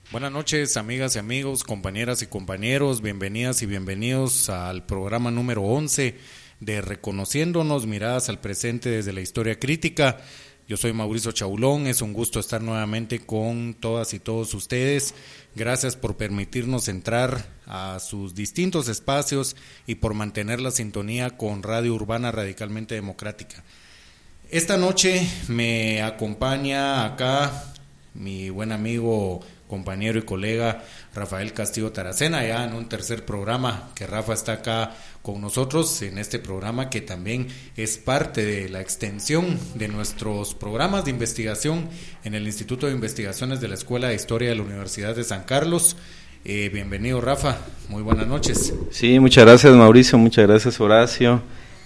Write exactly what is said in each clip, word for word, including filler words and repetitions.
Buenas noches, amigas y amigos, compañeras y compañeros, bienvenidas y bienvenidos al programa número once de Reconociéndonos, miradas al presente desde la historia crítica. Yo soy Mauricio Chaulón, es un gusto estar nuevamente con todas y todos ustedes. Gracias por permitirnos entrar a sus distintos espacios y por mantener la sintonía con Radio Urbana Radicalmente Democrática. Esta noche me acompaña acá mi buen amigo, compañero y colega Rafael Castillo Taracena, ya en un tercer programa que Rafa está acá con nosotros en este programa que también es parte de la extensión de nuestros programas de investigación en el Instituto de Investigaciones de la Escuela de Historia de la Universidad de San Carlos. Eh, bienvenido, Rafa, muy buenas noches. Sí, muchas gracias, Mauricio, muchas gracias, Horacio.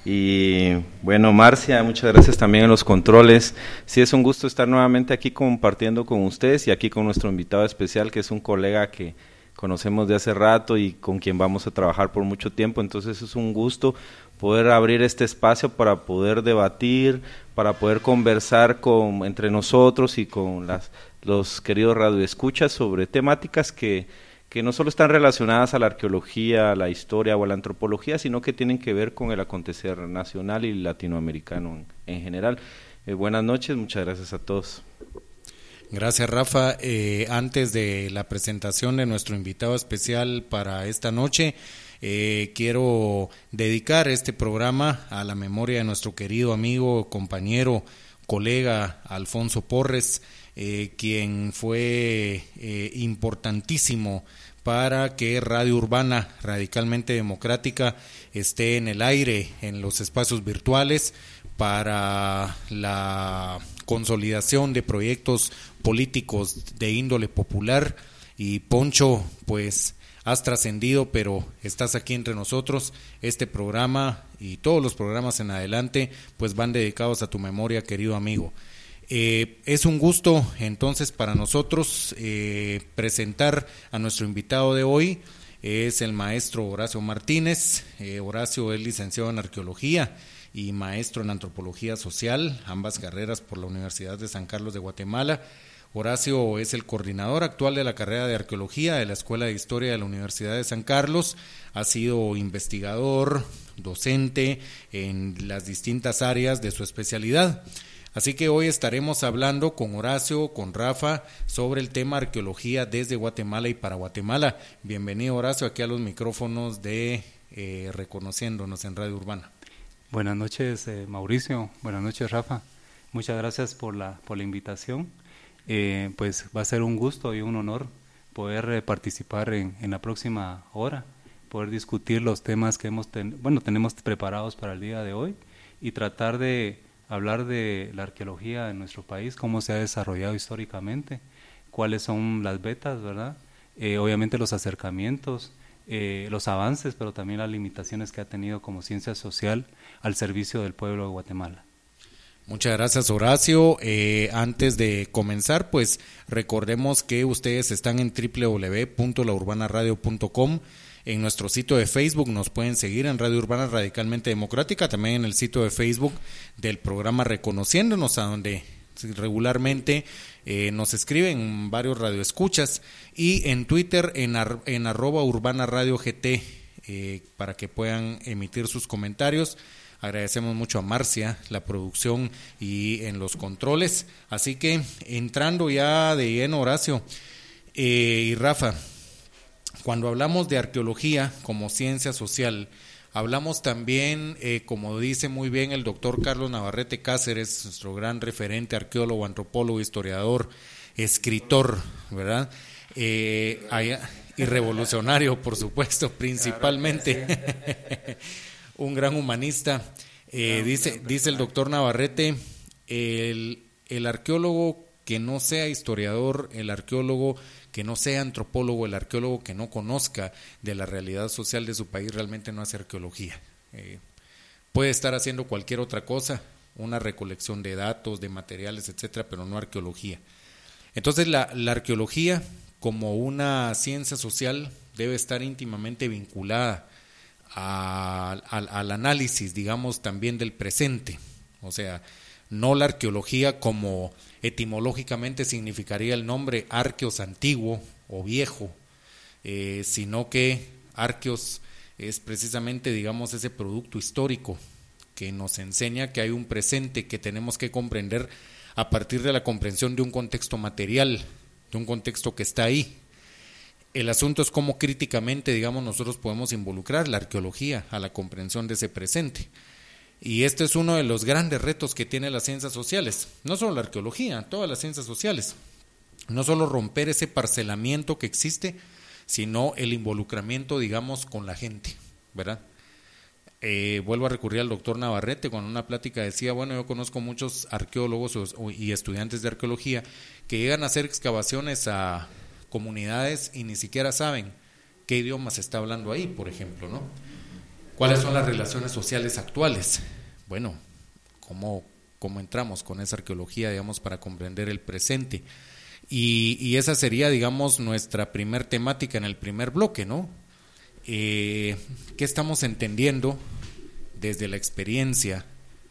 Y bueno, Marcia, muchas gracias también en los controles. Sí, es un gusto estar nuevamente aquí compartiendo con ustedes y aquí con nuestro invitado especial, que es un colega que conocemos de hace rato y con quien vamos a trabajar por mucho tiempo. Entonces es un gusto poder abrir este espacio para poder debatir, para poder conversar con, entre nosotros y con las, los queridos radioescuchas sobre temáticas que que no solo están relacionadas a la arqueología, a la historia o a la antropología, sino que tienen que ver con el acontecer nacional y latinoamericano en, en general. Eh, buenas noches, muchas gracias a todos. Gracias, Rafa. Eh, antes de la presentación de nuestro invitado especial para esta noche, eh, quiero dedicar este programa a la memoria de nuestro querido amigo, compañero, colega Alfonso Porres, Eh, quien fue eh, importantísimo para que Radio Urbana Radicalmente Democrática esté en el aire, en los espacios virtuales, para la consolidación de proyectos políticos de índole popular. Y Poncho, pues has trascendido, pero estás aquí entre nosotros. Este programa y todos los programas en adelante pues van dedicados a tu memoria, querido amigo. Eh, es un gusto entonces para nosotros eh, presentar a nuestro invitado de hoy. Es el maestro Horacio Martínez. eh, Horacio es licenciado en Arqueología y maestro en Antropología Social, ambas carreras por la Universidad de San Carlos de Guatemala. Horacio es el coordinador actual de la carrera de Arqueología de la Escuela de Historia de la Universidad de San Carlos. Ha sido investigador, docente en las distintas áreas de su especialidad. Así que hoy estaremos hablando con Horacio, con Rafa, sobre el tema arqueología desde Guatemala y para Guatemala. Bienvenido, Horacio, aquí a los micrófonos de eh, Reconociéndonos en Radio Urbana. Buenas noches, eh, Mauricio. Buenas noches, Rafa. Muchas gracias por la, por la invitación. Eh, pues va a ser un gusto y un honor poder eh, participar en, en la próxima hora, poder discutir los temas que hemos ten, bueno, tenemos preparados para el día de hoy y tratar de hablar de la arqueología en nuestro país, cómo se ha desarrollado históricamente, cuáles son las vetas, ¿verdad? Eh, obviamente los acercamientos, eh, los avances, pero también las limitaciones que ha tenido como ciencia social al servicio del pueblo de Guatemala. Muchas gracias, Horacio. Eh, antes de comenzar, pues recordemos que ustedes están en doble u doble u doble u punto la urbana radio punto com. En nuestro sitio de Facebook nos pueden seguir en Radio Urbana Radicalmente Democrática, también en el sitio de Facebook del programa Reconociéndonos, a donde regularmente eh, nos escriben varios radioescuchas, y en Twitter en, ar, en arroba Urbana Radio G T, eh, para que puedan emitir sus comentarios. Agradecemos mucho a Marcia, la producción y en los controles. Así que entrando ya de lleno, Horacio eh, y Rafa, cuando hablamos de arqueología como ciencia social, hablamos también, eh, como dice muy bien el doctor Carlos Navarrete Cáceres, nuestro gran referente, arqueólogo, antropólogo, historiador, escritor, ¿verdad? Eh, allá, y revolucionario, por supuesto, principalmente, un gran humanista. Eh, dice, dice el doctor Navarrete, el, el arqueólogo que no sea historiador, el arqueólogo que no sea antropólogo, el arqueólogo que no conozca de la realidad social de su país, realmente no hace arqueología. Eh, puede estar haciendo cualquier otra cosa, una recolección de datos, de materiales, etcétera, pero no arqueología. Entonces la, la arqueología como una ciencia social debe estar íntimamente vinculada a, a, al análisis, digamos, también del presente. O sea, no la arqueología como etimológicamente significaría el nombre arqueos, antiguo o viejo, eh, sino que arqueos es precisamente, digamos, ese producto histórico que nos enseña que hay un presente que tenemos que comprender a partir de la comprensión de un contexto material, de un contexto que está ahí. El asunto es cómo críticamente, digamos, nosotros podemos involucrar la arqueología a la comprensión de ese presente. Y este es uno de los grandes retos que tiene las ciencias sociales, no solo la arqueología, todas las ciencias sociales. No solo romper ese parcelamiento que existe, sino el involucramiento, digamos, con la gente, ¿verdad? Eh, vuelvo a recurrir al doctor Navarrete, cuando en una plática decía, bueno, yo conozco muchos arqueólogos y estudiantes de arqueología que llegan a hacer excavaciones a comunidades y ni siquiera saben qué idioma se está hablando ahí, por ejemplo, ¿no? ¿Cuáles son las relaciones sociales actuales? Bueno, ¿cómo, cómo entramos con esa arqueología, digamos, para comprender el presente? Y, y esa sería, digamos, nuestra primer temática en el primer bloque, ¿no? Eh, ¿Qué estamos entendiendo desde la experiencia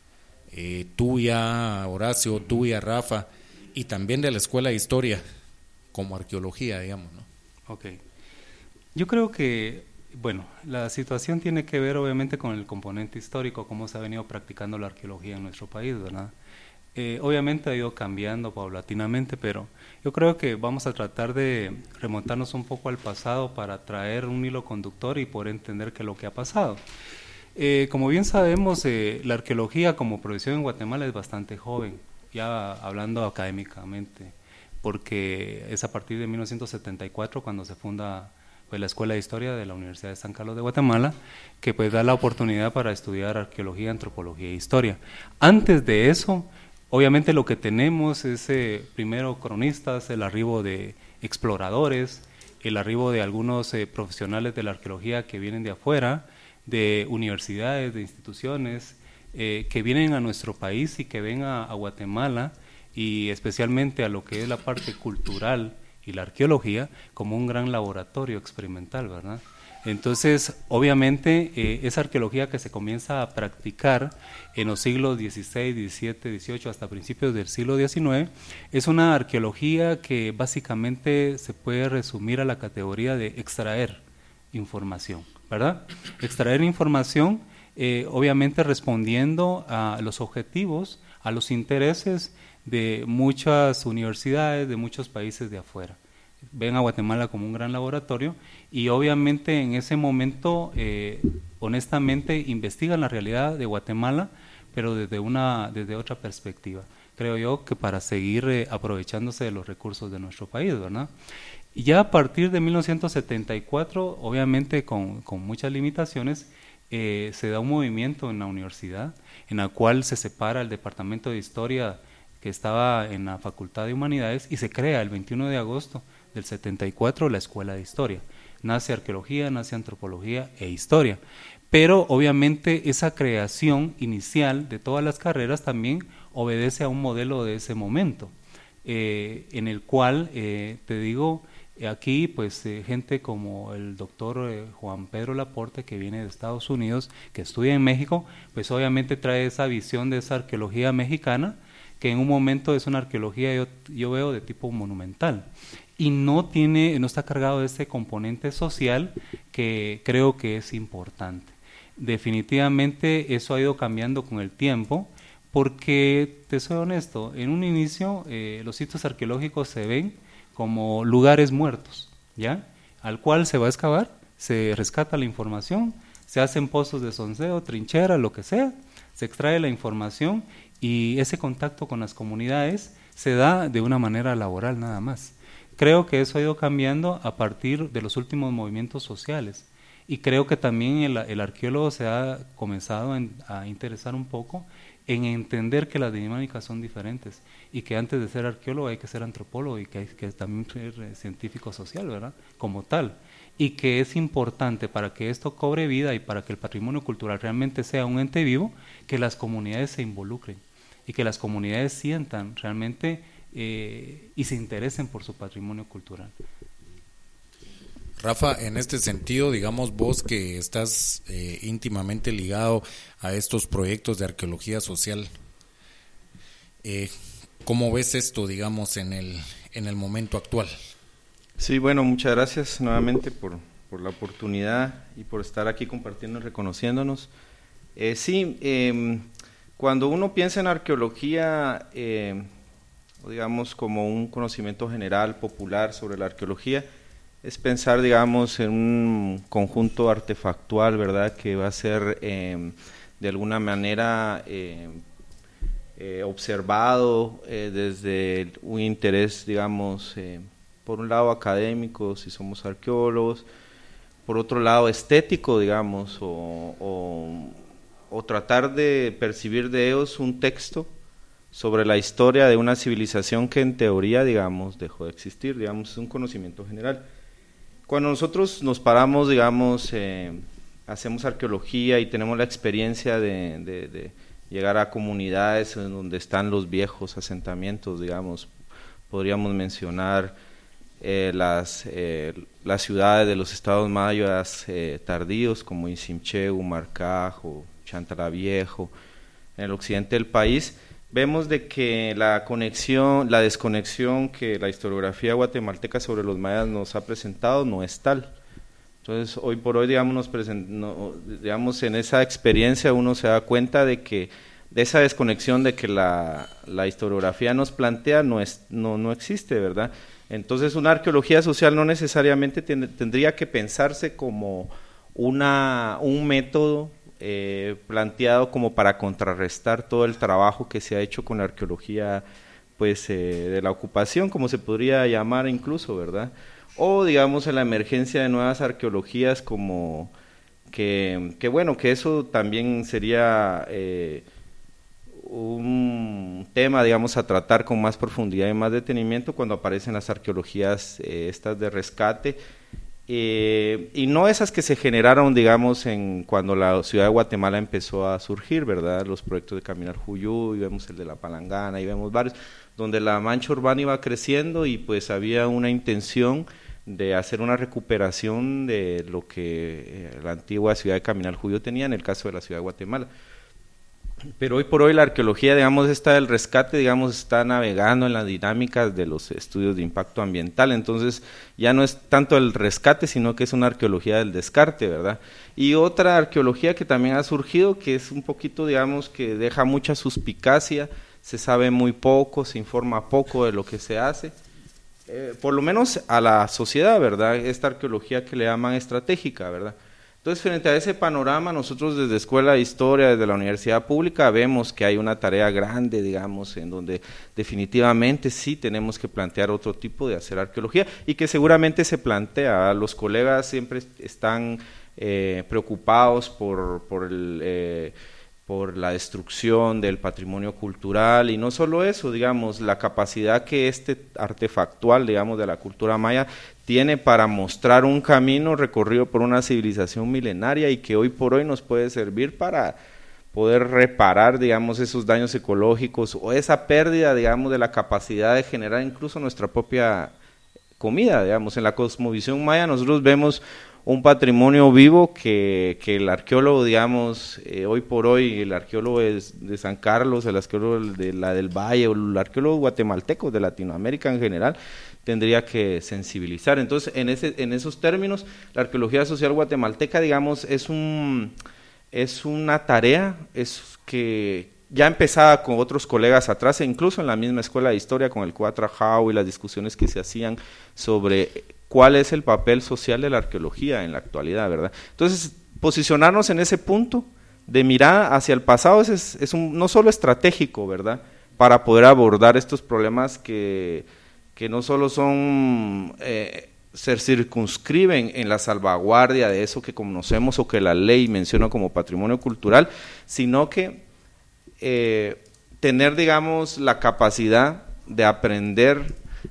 eh, tuya, Horacio, tuya, Rafa, y también de la Escuela de Historia como arqueología, digamos, ¿no? Ok. Yo creo que, bueno, la situación tiene que ver obviamente con el componente histórico, cómo se ha venido practicando la arqueología en nuestro país, ¿verdad? Eh, obviamente ha ido cambiando paulatinamente, pero yo creo que vamos a tratar de remontarnos un poco al pasado para traer un hilo conductor y poder entender qué es lo que ha pasado. Eh, como bien sabemos, eh, la arqueología como profesión en Guatemala es bastante joven, ya hablando académicamente, porque es a partir de mil novecientos setenta y cuatro cuando se funda pues, la Escuela de Historia de la Universidad de San Carlos de Guatemala, que pues da la oportunidad para estudiar arqueología, antropología e historia. Antes de eso, obviamente lo que tenemos es eh, primero cronistas, el arribo de exploradores, el arribo de algunos eh, profesionales de la arqueología que vienen de afuera, de universidades, de instituciones, eh, que vienen a nuestro país y que ven a, a Guatemala y especialmente a lo que es la parte cultural y la arqueología como un gran laboratorio experimental, ¿verdad? Entonces, obviamente, eh, esa arqueología que se comienza a practicar en los siglos dieciséis, diecisiete, dieciocho, hasta principios del siglo diecinueve, es una arqueología que básicamente se puede resumir a la categoría de extraer información, ¿verdad? Extraer información, eh, obviamente respondiendo a los objetivos, a los intereses de muchas universidades, de muchos países de afuera. Ven a Guatemala como un gran laboratorio y obviamente en ese momento, eh, honestamente, investigan la realidad de Guatemala, pero desde, una, desde otra perspectiva. Creo yo que para seguir eh, aprovechándose de los recursos de nuestro país, ¿verdad? Y ya a partir de mil novecientos setenta y cuatro, obviamente con, con muchas limitaciones, eh, se da un movimiento en la universidad en la cual se separa el Departamento de Historia que estaba en la Facultad de Humanidades y se crea el veintiuno de agosto del setenta y cuatro la Escuela de Historia. Nace arqueología, nace antropología e historia. Pero obviamente esa creación inicial de todas las carreras también obedece a un modelo de ese momento, eh, en el cual, eh, te digo, aquí pues eh, gente como el doctor eh, Juan Pedro Laporte, que viene de Estados Unidos, que estudia en México, pues obviamente trae esa visión de esa arqueología mexicana, que en un momento es una arqueología, yo, yo veo, de tipo monumental, y no tiene, no está cargado de ese componente social que creo que es importante. Definitivamente eso ha ido cambiando con el tiempo, porque, te soy honesto, en un inicio eh, los sitios arqueológicos se ven como lugares muertos, ¿ya? Al cual se va a excavar, se rescata la información, se hacen pozos de sonceo, trinchera, lo que sea, se extrae la información y ese contacto con las comunidades se da de una manera laboral nada más. Creo que eso ha ido cambiando a partir de los últimos movimientos sociales y creo que también el, el arqueólogo se ha comenzado en, a interesar un poco en entender que las dinámicas son diferentes y que antes de ser arqueólogo hay que ser antropólogo y que hay que también ser eh, científico social, ¿verdad? Como tal. Y que es importante para que esto cobre vida y para que el patrimonio cultural realmente sea un ente vivo, que las comunidades se involucren y que las comunidades sientan realmente eh, y se interesen por su patrimonio cultural. Rafa, en este sentido, digamos vos que estás eh, íntimamente ligado a estos proyectos de arqueología social, Eh, ¿Cómo ves esto, digamos, en el, en el momento actual? Sí, bueno, muchas gracias nuevamente por, por la oportunidad y por estar aquí compartiendo y reconociéndonos. Eh, sí, eh, cuando uno piensa en arqueología, eh, digamos como un conocimiento general, popular sobre la arqueología, es pensar, digamos, en un conjunto artefactual, ¿verdad?, que va a ser eh, de alguna manera eh, eh, observado eh, desde un interés, digamos, eh, por un lado académico, si somos arqueólogos, por otro lado estético, digamos, o, o, o tratar de percibir de ellos un texto sobre la historia de una civilización que en teoría, digamos, dejó de existir, digamos, es un conocimiento general. Cuando nosotros nos paramos, digamos, eh, hacemos arqueología y tenemos la experiencia de, de, de llegar a comunidades en donde están los viejos asentamientos, digamos, podríamos mencionar eh, las, eh, las ciudades de los estados mayas eh, tardíos como Isimcheu, Marcajo, Chantala Viejo, en el occidente del país. Vemos de que la conexión, la desconexión que la historiografía guatemalteca sobre los mayas nos ha presentado no es tal. Entonces, hoy por hoy, digamos, nos present, no, digamos, en esa experiencia uno se da cuenta de que de esa desconexión de que la, la historiografía nos plantea no, es, no, no existe, ¿verdad? Entonces, una arqueología social no necesariamente ten, tendría que pensarse como una, un método Eh, planteado como para contrarrestar todo el trabajo que se ha hecho con la arqueología pues eh, de la ocupación, como se podría llamar incluso, ¿verdad? O digamos en la emergencia de nuevas arqueologías como que, que bueno, que eso también sería eh, un tema, digamos, a tratar con más profundidad y más detenimiento cuando aparecen las arqueologías eh, estas de rescate. Eh, y no esas que se generaron, digamos, en cuando la ciudad de Guatemala empezó a surgir, ¿verdad? Los proyectos de Caminar Juyú, y vemos el de La Palangana, y vemos varios, donde la mancha urbana iba creciendo y pues había una intención de hacer una recuperación de lo que eh, la antigua ciudad de Caminar Juyú tenía, en el caso de la ciudad de Guatemala. Pero hoy por hoy la arqueología, digamos, está del rescate, digamos, está navegando en las dinámicas de los estudios de impacto ambiental, entonces ya no es tanto el rescate, sino que es una arqueología del descarte, ¿verdad? Y otra arqueología que también ha surgido, que es un poquito, digamos, que deja mucha suspicacia, se sabe muy poco, se informa poco de lo que se hace, eh, por lo menos a la sociedad, ¿verdad? Esta arqueología que le llaman estratégica, ¿verdad? Entonces, frente a ese panorama, nosotros desde Escuela de Historia, desde la Universidad Pública, vemos que hay una tarea grande, digamos, en donde definitivamente sí tenemos que plantear otro tipo de hacer arqueología y que seguramente se plantea. Los colegas siempre están eh, preocupados por, por, el, eh, por la destrucción del patrimonio cultural y no solo eso, digamos, la capacidad que este artefactual, digamos, de la cultura maya tiene para mostrar un camino recorrido por una civilización milenaria y que hoy por hoy nos puede servir para poder reparar, digamos, esos daños ecológicos o esa pérdida, digamos, de la capacidad de generar incluso nuestra propia comida, digamos. En la cosmovisión maya nosotros vemos un patrimonio vivo que, que el arqueólogo, digamos, eh, hoy por hoy, el arqueólogo de, de San Carlos, el arqueólogo de la del Valle, o el arqueólogo guatemalteco de Latinoamérica en general, tendría que sensibilizar. Entonces, en ese, en esos términos, la arqueología social guatemalteca, digamos, es un es una tarea, es que ya empezaba con otros colegas atrás, e incluso en la misma escuela de historia, con el Cuatrajao y las discusiones que se hacían sobre cuál es el papel social de la arqueología en la actualidad, ¿verdad? Entonces, posicionarnos en ese punto de mirar hacia el pasado es, es un, no solo estratégico, ¿verdad?, para poder abordar estos problemas que que no solo son, eh, se circunscriben en la salvaguardia de eso que conocemos o que la ley menciona como patrimonio cultural, sino que eh, tener, digamos, la capacidad de aprender,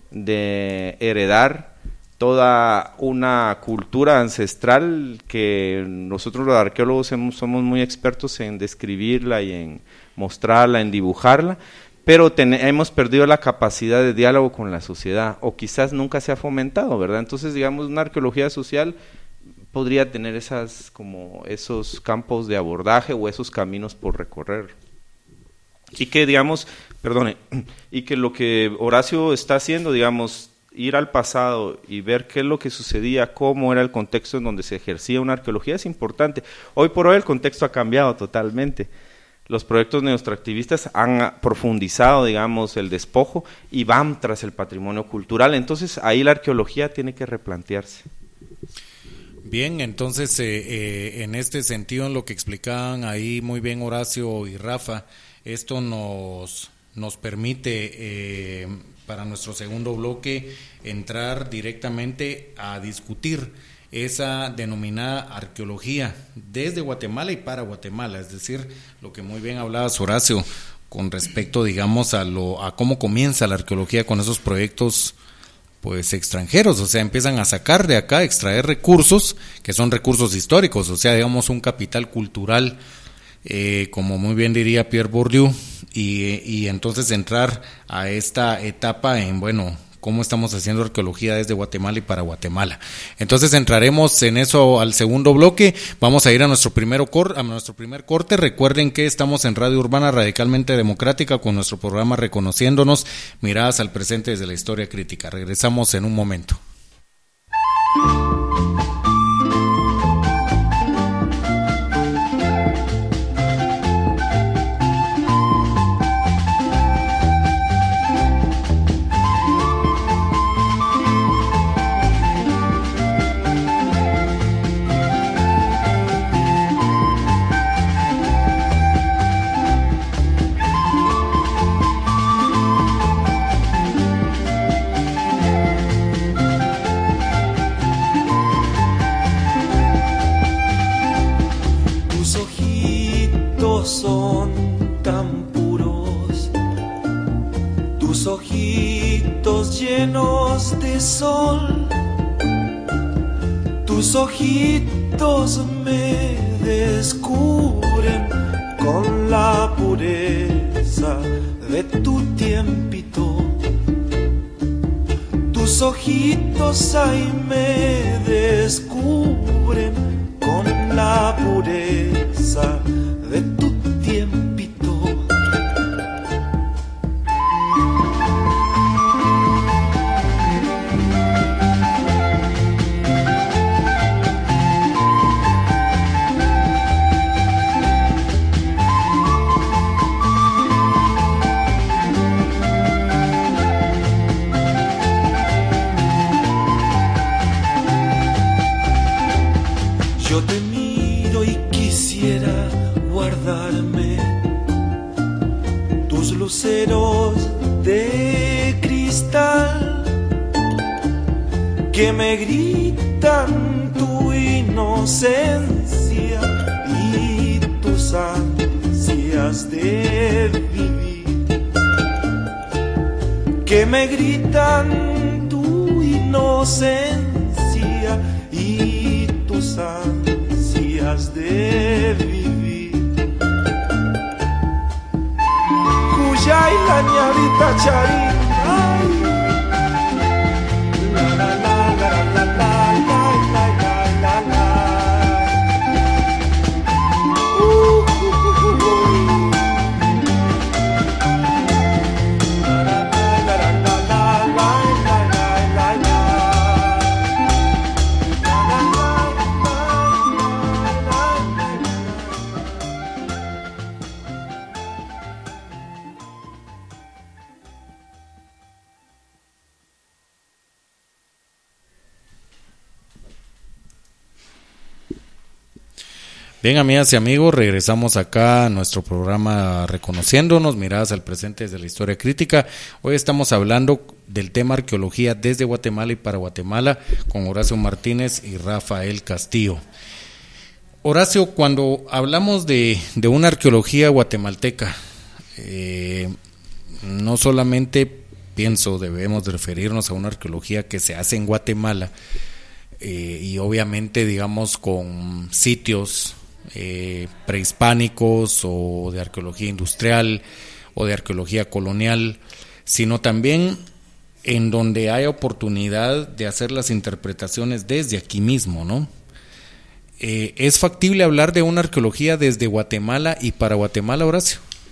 de heredar toda una cultura ancestral que nosotros los arqueólogos somos muy expertos en describirla y en mostrarla, en dibujarla, pero ten, hemos perdido la capacidad de diálogo con la sociedad, o quizás nunca se ha fomentado, ¿verdad? Entonces, digamos, una arqueología social podría tener esas, como esos campos de abordaje o esos caminos por recorrer. Y que, digamos, perdone, y que lo que Horacio está haciendo, digamos, ir al pasado y ver qué es lo que sucedía, cómo era el contexto en donde se ejercía una arqueología es importante. Hoy por hoy el contexto ha cambiado totalmente. Los proyectos neoextractivistas han profundizado, digamos, el despojo y van tras el patrimonio cultural. Entonces, ahí la arqueología tiene que replantearse. Bien, entonces, eh, eh, en este sentido, en lo que explicaban ahí muy bien Horacio y Rafa, esto nos, nos permite, eh, para nuestro segundo bloque, entrar directamente a discutir esa denominada arqueología desde Guatemala y para Guatemala, es decir, lo que muy bien hablaba Horacio con respecto, digamos, a lo a cómo comienza la arqueología con esos proyectos pues extranjeros, o sea, empiezan a sacar de acá, extraer recursos que son recursos históricos, o sea, digamos un capital cultural, eh, como muy bien diría Pierre Bourdieu, y, y entonces entrar a esta etapa en, bueno, cómo estamos haciendo arqueología desde Guatemala y para Guatemala. Entonces entraremos en eso al segundo bloque. Vamos a ir a nuestro, primero cor- a nuestro primer corte. Recuerden que estamos en Radio Urbana Radicalmente Democrática con nuestro programa Reconociéndonos, miradas al presente desde la historia crítica. Regresamos en un momento. Son tan puros, tus ojitos llenos de sol, tus ojitos me descubren con la pureza de tu tiempito, tus ojitos ahí me descubren con la pureza de tu tiempito. Yo te miro y quisiera guardarme tus luceros de cristal que me gritan tu inocencia y tus ansias de vivir, que me gritan tu inocencia y tus ansias de vivir. Cuyay la ñavita charín, ay. La la la la la la la la la la. Uh, uh, uh, uh, uh. La la la la la la la la la la. Bien, amigas y amigos, regresamos acá a nuestro programa Reconociéndonos, miradas al presente desde la historia crítica. Hoy estamos hablando del tema arqueología desde Guatemala y para Guatemala con Horacio Martínez y Rafael Castillo. Horacio, cuando hablamos de, de una arqueología guatemalteca, eh, no solamente pienso debemos de referirnos a una arqueología que se hace en Guatemala, eh, y obviamente digamos con sitios Eh, prehispánicos o de arqueología industrial o de arqueología colonial, sino también en donde hay oportunidad de hacer las interpretaciones desde aquí mismo, ¿no? Eh, ¿Es factible hablar de una arqueología desde Guatemala y para Guatemala, Horacio?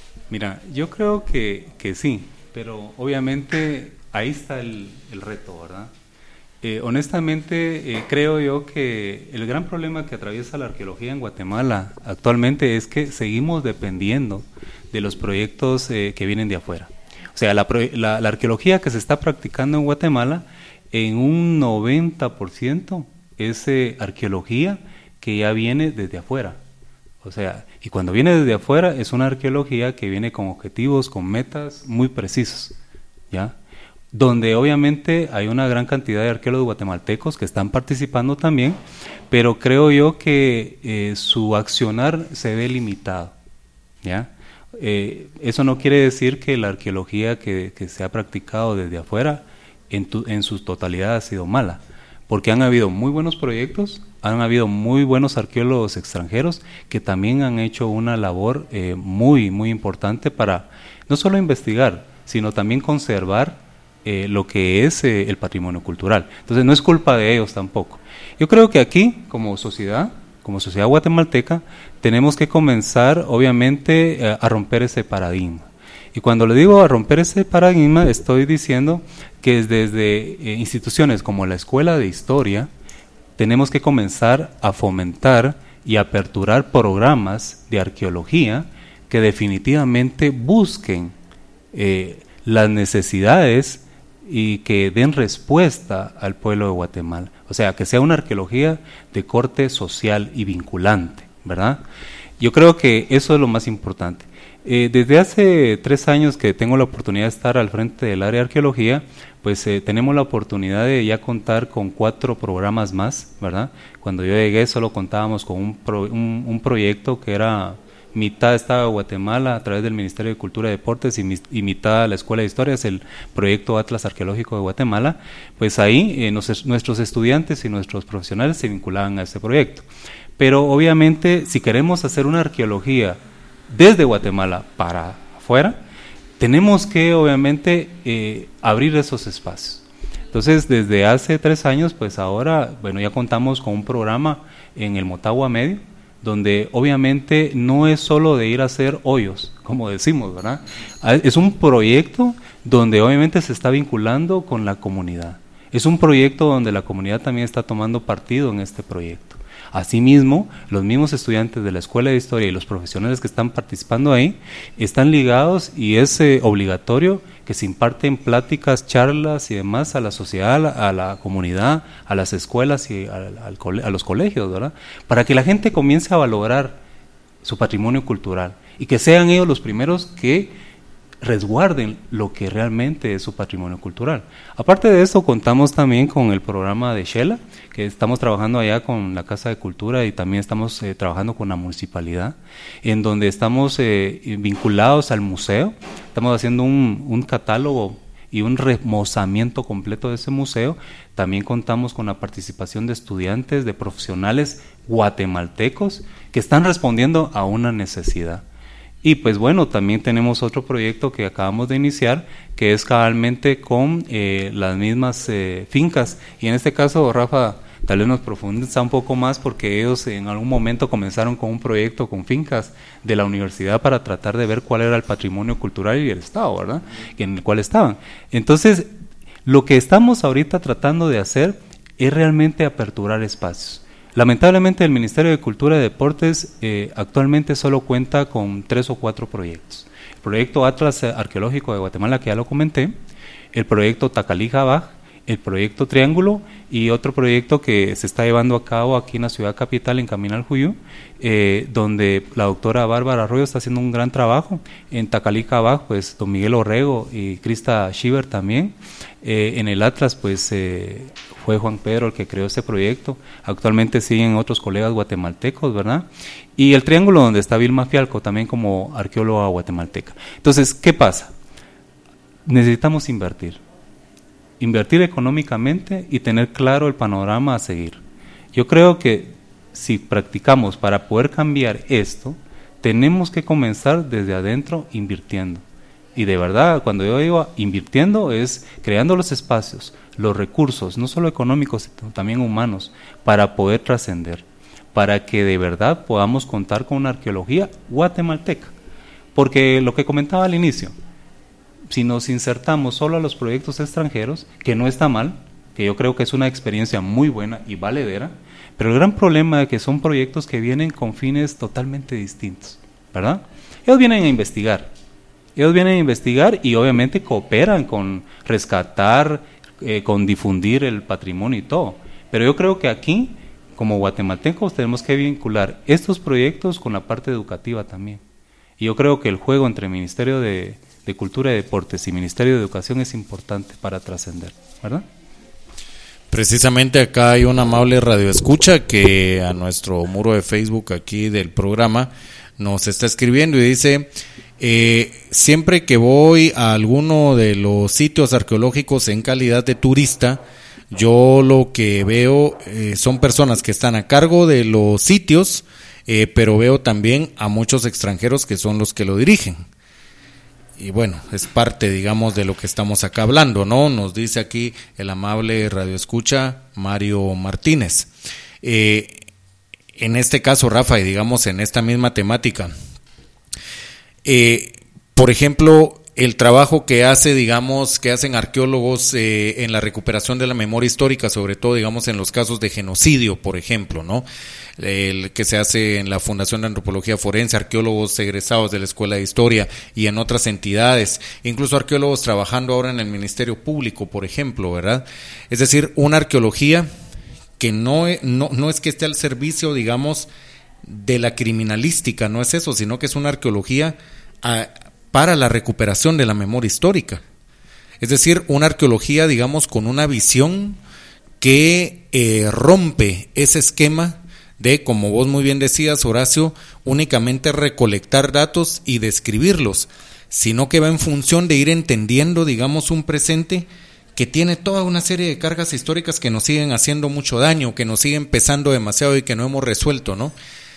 Mira, yo creo que, que sí, pero obviamente ahí está el, el reto, ¿verdad? Eh, honestamente, eh, creo yo que el gran problema que atraviesa la arqueología en Guatemala actualmente es que seguimos dependiendo de los proyectos eh, que vienen de afuera. O sea, la, la, la arqueología que se está practicando en Guatemala, en un noventa por ciento es eh, arqueología que ya viene desde afuera. O sea, y cuando viene desde afuera es una arqueología que viene con objetivos, con metas muy precisos, ¿ya? Donde obviamente hay una gran cantidad de arqueólogos guatemaltecos que están participando también, pero creo yo que eh, su accionar se ve limitado, ¿ya? Eh, eso no quiere decir que la arqueología que, que se ha practicado desde afuera en, tu, en su totalidad ha sido mala, porque han habido muy buenos proyectos, han habido muy buenos arqueólogos extranjeros que también han hecho una labor eh, muy, muy importante para no solo investigar, sino también conservar eh, lo que es eh, el patrimonio cultural. Entonces no es culpa de ellos tampoco. Yo creo que aquí, como sociedad, como sociedad guatemalteca, tenemos que comenzar, obviamente, eh, a romper ese paradigma. Y cuando le digo a romper ese paradigma, estoy diciendo que desde eh, instituciones como la Escuela de Historia, tenemos que comenzar a fomentar y aperturar programas de arqueología que definitivamente busquen eh, las necesidades y que den respuesta al pueblo de Guatemala. O sea, que sea una arqueología de corte social y vinculante, ¿verdad? Yo creo que eso es lo más importante. Eh, desde hace tres años que tengo la oportunidad de estar al frente del área de arqueología, pues eh, tenemos la oportunidad de ya contar con cuatro programas más, ¿verdad? Cuando yo llegué solo contábamos con un, pro, un, un proyecto que era mitad Estado de Guatemala a través del Ministerio de Cultura y Deportes y, y mitad la Escuela de Historia, es el proyecto Atlas Arqueológico de Guatemala. Pues ahí eh, nos, nuestros estudiantes y nuestros profesionales se vinculaban a este proyecto. Pero obviamente si queremos hacer una arqueología desde Guatemala para afuera, tenemos que obviamente eh, abrir esos espacios. Entonces, desde hace tres años, pues ahora, bueno, ya contamos con un programa en el Motagua Medio, donde obviamente no es solo de ir a hacer hoyos, como decimos, ¿verdad? Es un proyecto donde obviamente se está vinculando con la comunidad. Es un proyecto donde la comunidad también está tomando partido en este proyecto. Asimismo, los mismos estudiantes de la Escuela de Historia y los profesionales que están participando ahí están ligados y es eh, obligatorio que se imparten pláticas, charlas y demás a la sociedad, a la, a la comunidad, a las escuelas y al, al, a los colegios, ¿verdad? Para que la gente comience a valorar su patrimonio cultural y que sean ellos los primeros que resguarden lo que realmente es su patrimonio cultural. Aparte de eso, contamos también con el programa de Shela, que estamos trabajando allá con la Casa de Cultura y también estamos eh, trabajando con la municipalidad, en donde estamos eh, vinculados al museo. Estamos haciendo un, un catálogo y un remozamiento completo de ese museo. También contamos con la participación de estudiantes, de profesionales guatemaltecos que están respondiendo a una necesidad. Y pues bueno, también tenemos otro proyecto que acabamos de iniciar, que es cabalmente con eh, las mismas eh, fincas. Y en este caso, Rafa, tal vez nos profundiza un poco más, porque ellos en algún momento comenzaron con un proyecto con fincas de la universidad para tratar de ver cuál era el patrimonio cultural y el Estado, ¿verdad?, en el cual estaban. Entonces, lo que estamos ahorita tratando de hacer es realmente aperturar espacios. Lamentablemente el Ministerio de Cultura y Deportes eh, actualmente solo cuenta con tres o cuatro proyectos. El proyecto Atlas Arqueológico de Guatemala, que ya lo comenté, el proyecto Tacalija-Baj, el proyecto Triángulo y otro proyecto que se está llevando a cabo aquí en la ciudad capital, en Caminaljuyu, eh, donde la doctora Bárbara Arroyo está haciendo un gran trabajo. En Tacalija-Baj, pues don Miguel Orrego y Krista Schieber también. Eh, en el Atlas, pues eh, fue Juan Pedro el que creó este proyecto. Actualmente siguen otros colegas guatemaltecos, ¿verdad? Y el Triángulo, donde está Vilma Fialco, también como arqueóloga guatemalteca. Entonces, ¿qué pasa? Necesitamos invertir. Invertir económicamente y tener claro el panorama a seguir. Yo creo que si practicamos para poder cambiar esto, tenemos que comenzar desde adentro invirtiendo. Y de verdad, cuando yo digo invirtiendo, es creando los espacios, los recursos, no solo económicos, sino también humanos, para poder trascender, para que de verdad podamos contar con una arqueología guatemalteca. Porque lo que comentaba al inicio, si nos insertamos solo a los proyectos extranjeros, que no está mal, que yo creo que es una experiencia muy buena y valedera, pero el gran problema es que son proyectos que vienen con fines totalmente distintos, ¿verdad? Ellos vienen a investigar, ellos vienen a investigar y obviamente cooperan con rescatar, eh, con difundir el patrimonio y todo, pero yo creo que aquí, como guatemaltecos, tenemos que vincular estos proyectos con la parte educativa también, y yo creo que el juego entre el Ministerio de, de Cultura y Deportes y Ministerio de Educación es importante para trascender, ¿verdad? Precisamente acá hay una amable radioescucha que a nuestro muro de Facebook aquí del programa nos está escribiendo y dice, eh, siempre que voy a alguno de los sitios arqueológicos en calidad de turista, yo lo que veo eh, son personas que están a cargo de los sitios, eh, pero veo también a muchos extranjeros que son los que lo dirigen. Y bueno, es parte, digamos, de lo que estamos acá hablando, ¿no? Nos dice aquí el amable radioescucha Mario Martínez. Eh, en este caso, Rafa, y digamos en esta misma temática, eh, por ejemplo, el trabajo que hace, digamos, que hacen arqueólogos eh, en la recuperación de la memoria histórica, sobre todo, digamos, en los casos de genocidio, por ejemplo, ¿no? El que se hace en la Fundación de Antropología Forense, arqueólogos egresados de la Escuela de Historia y en otras entidades, incluso arqueólogos trabajando ahora en el Ministerio Público, por ejemplo, ¿verdad? Es decir, una arqueología que no, no, no es que esté al servicio, digamos, de la criminalística, no es eso, sino que es una arqueología a, para la recuperación de la memoria histórica. Es decir, una arqueología, digamos, con una visión que eh, rompe ese esquema de, como vos muy bien decías, Horacio, únicamente recolectar datos y describirlos, sino que va en función de ir entendiendo, digamos, un presente que tiene toda una serie de cargas históricas que nos siguen haciendo mucho daño, que nos siguen pesando demasiado y que no hemos resuelto, ¿no?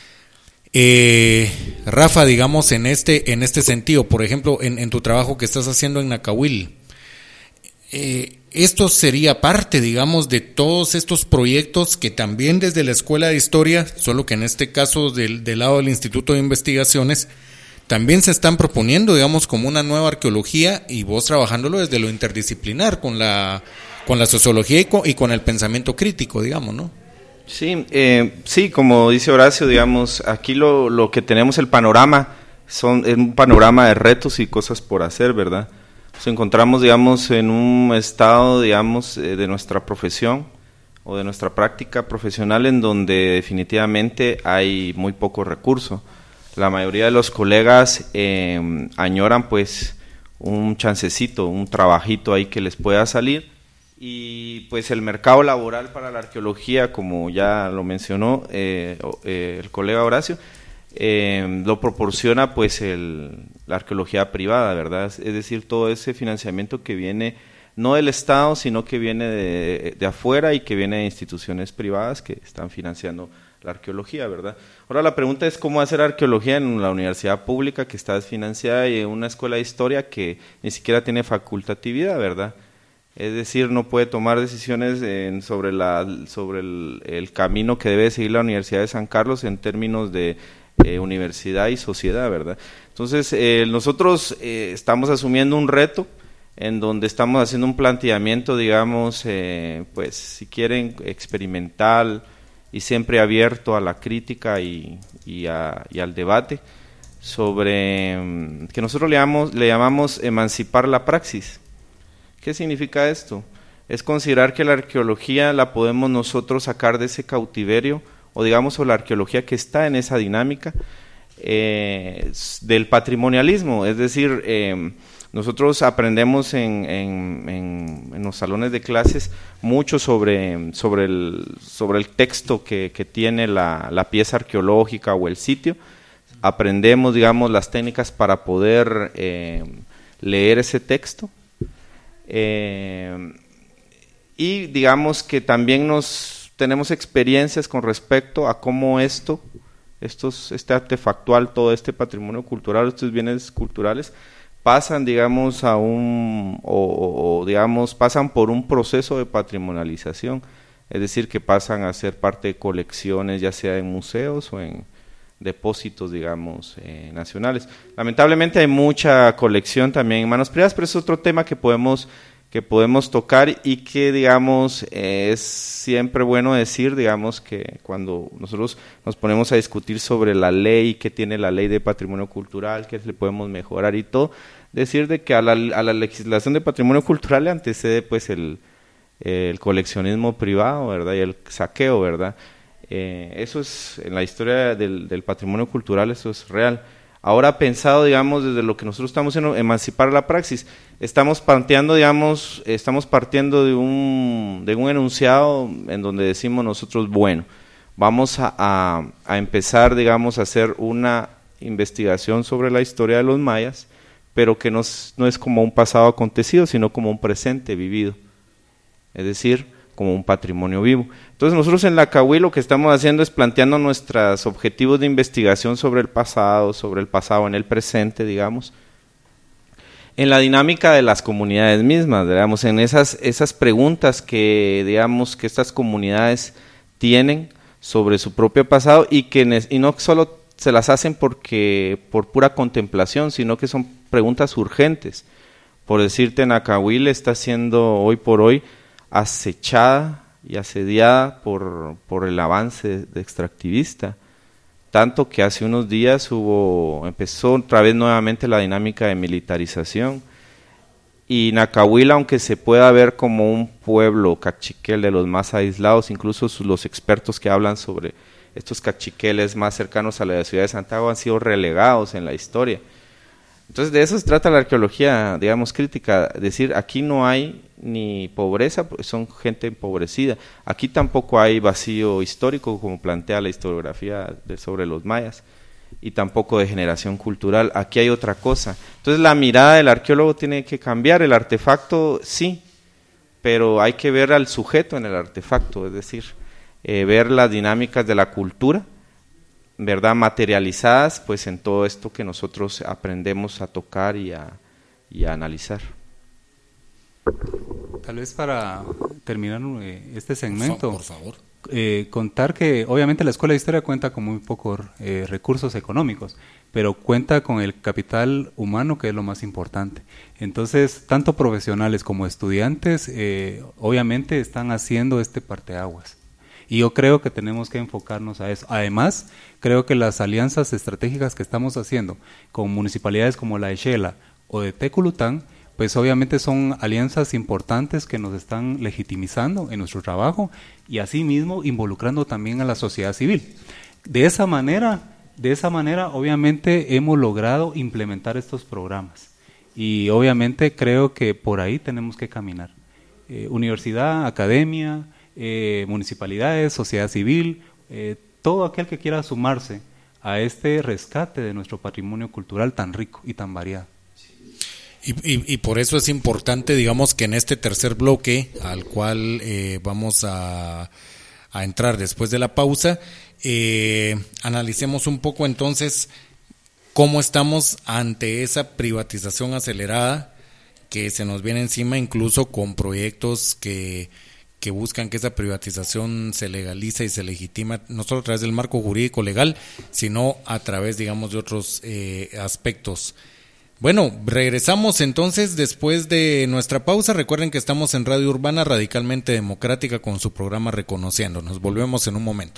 Eh, Rafa, digamos, en este, en este sentido, por ejemplo, en, en tu trabajo que estás haciendo en Nacahuil, eh, esto sería parte, digamos, de todos estos proyectos que también desde la Escuela de Historia, solo que en este caso del, del lado del Instituto de Investigaciones, también se están proponiendo, digamos, como una nueva arqueología, y vos trabajándolo desde lo interdisciplinar, con la, con la sociología y con, y con el pensamiento crítico, digamos, ¿no? Sí, eh, sí, como dice Horacio, digamos, aquí lo, lo que tenemos, el panorama, son es un panorama de retos y cosas por hacer, ¿verdad? Nos encontramos, digamos, en un estado, digamos, eh, de nuestra profesión o de nuestra práctica profesional en donde definitivamente hay muy poco recurso. La mayoría de los colegas eh, añoran, pues, un chancecito, un trabajito ahí que les pueda salir, y pues el mercado laboral para la arqueología, como ya lo mencionó eh, eh, el colega Horacio, Eh, lo proporciona pues el, la arqueología privada, ¿verdad? Es decir, todo ese financiamiento que viene no del Estado, sino que viene de, de afuera y que viene de instituciones privadas que están financiando la arqueología, ¿verdad? Ahora la pregunta es cómo hacer arqueología en la universidad pública que está desfinanciada y en una escuela de historia que ni siquiera tiene facultatividad, ¿verdad? Es decir, no puede tomar decisiones en, sobre, la, sobre el, el camino que debe seguir la Universidad de San Carlos en términos de Eh, universidad y sociedad, ¿verdad? Entonces, eh, nosotros eh, estamos asumiendo un reto en donde estamos haciendo un planteamiento, digamos, eh, pues, si quieren, experimental y siempre abierto a la crítica y, y, a, y al debate sobre, um, que nosotros le llamamos, le llamamos emancipar la praxis. ¿Qué significa esto? Es considerar que la arqueología la podemos nosotros sacar de ese cautiverio, o digamos, o la arqueología que está en esa dinámica eh, del patrimonialismo, es decir, eh, nosotros aprendemos en, en, en, en los salones de clases mucho sobre, sobre, el, sobre el texto que, que tiene la, la pieza arqueológica o el sitio, aprendemos, digamos, las técnicas para poder eh, leer ese texto, eh, y digamos que también nos tenemos experiencias con respecto a cómo esto, estos, este artefactual, todo este patrimonio cultural, estos bienes culturales, pasan, digamos, a un, o, o digamos, pasan por un proceso de patrimonialización, es decir, que pasan a ser parte de colecciones, ya sea en museos o en, depósitos, digamos, eh, nacionales. Lamentablemente hay mucha colección también en manos privadas, pero es otro tema que podemos, que podemos tocar y que, digamos, eh, es siempre bueno decir, digamos, que cuando nosotros nos ponemos a discutir sobre la ley, qué tiene la ley de patrimonio cultural, qué le podemos mejorar y todo, decir de que a la, a la legislación de patrimonio cultural le antecede pues el, el coleccionismo privado, ¿verdad? Y el saqueo, ¿verdad? Eh, eso es, en la historia del, del patrimonio cultural, eso es real. Ahora pensado, digamos, desde lo que nosotros estamos haciendo, emancipar la praxis, estamos planteando, digamos, estamos partiendo de un, de un enunciado en donde decimos nosotros, bueno, vamos a, a, a empezar, digamos, a hacer una investigación sobre la historia de los mayas, pero que no es, no es como un pasado acontecido, sino como un presente vivido, es decir, como un patrimonio vivo. Entonces nosotros en la CAUI lo que estamos haciendo es planteando nuestros objetivos de investigación sobre el pasado, sobre el pasado en el presente, digamos, en la dinámica de las comunidades mismas, digamos, en esas, esas preguntas que, digamos, que estas comunidades tienen sobre su propio pasado y que y no solo se las hacen porque por pura contemplación, sino que son preguntas urgentes. Por decirte, Nacahuil está siendo hoy por hoy acechada y asediada por, por el avance de extractivista, tanto que hace unos días hubo empezó otra vez nuevamente la dinámica de militarización, y Nacahuil, aunque se pueda ver como un pueblo cachiquel de los más aislados, incluso los expertos que hablan sobre estos cachiqueles más cercanos a la ciudad de Santiago han sido relegados en la historia. Entonces de eso se trata la arqueología, digamos, crítica, decir, aquí no hay ni pobreza, son gente empobrecida, aquí tampoco hay vacío histórico como plantea la historiografía de, sobre los mayas, y tampoco de generación cultural, aquí hay otra cosa. Entonces la mirada del arqueólogo tiene que cambiar, el artefacto sí, pero hay que ver al sujeto en el artefacto, es decir, eh, ver las dinámicas de la cultura, ¿verdad?, materializadas pues en todo esto que nosotros aprendemos a tocar y a, y a analizar. Tal vez para terminar eh, este segmento, por favor, eh, contar que obviamente la Escuela de Historia cuenta con muy pocos eh, recursos económicos, pero cuenta con el capital humano, que es lo más importante. Entonces, tanto profesionales como estudiantes eh, obviamente están haciendo este parteaguas. Y yo creo que tenemos que enfocarnos a eso. Además, creo que las alianzas estratégicas que estamos haciendo con municipalidades como la de Xela o de Teculután, pues obviamente son alianzas importantes que nos están legitimizando en nuestro trabajo y asimismo involucrando también a la sociedad civil. De esa manera, de esa manera obviamente hemos logrado implementar estos programas y obviamente creo que por ahí tenemos que caminar. Eh, universidad, academia, eh, municipalidades, sociedad civil, eh, todo aquel que quiera sumarse a este rescate de nuestro patrimonio cultural tan rico y tan variado. Y, y, y por eso es importante, digamos, que en este tercer bloque, al cual eh, vamos a, a entrar después de la pausa, eh, analicemos un poco entonces cómo estamos ante esa privatización acelerada que se nos viene encima, incluso con proyectos que, que buscan que esa privatización se legalice y se legitima, no solo a través del marco jurídico legal, sino a través, digamos, de otros eh, aspectos. Bueno, regresamos entonces después de nuestra pausa. Recuerden que estamos en Radio Urbana Radicalmente Democrática con su programa Reconociendo. Nos volvemos en un momento.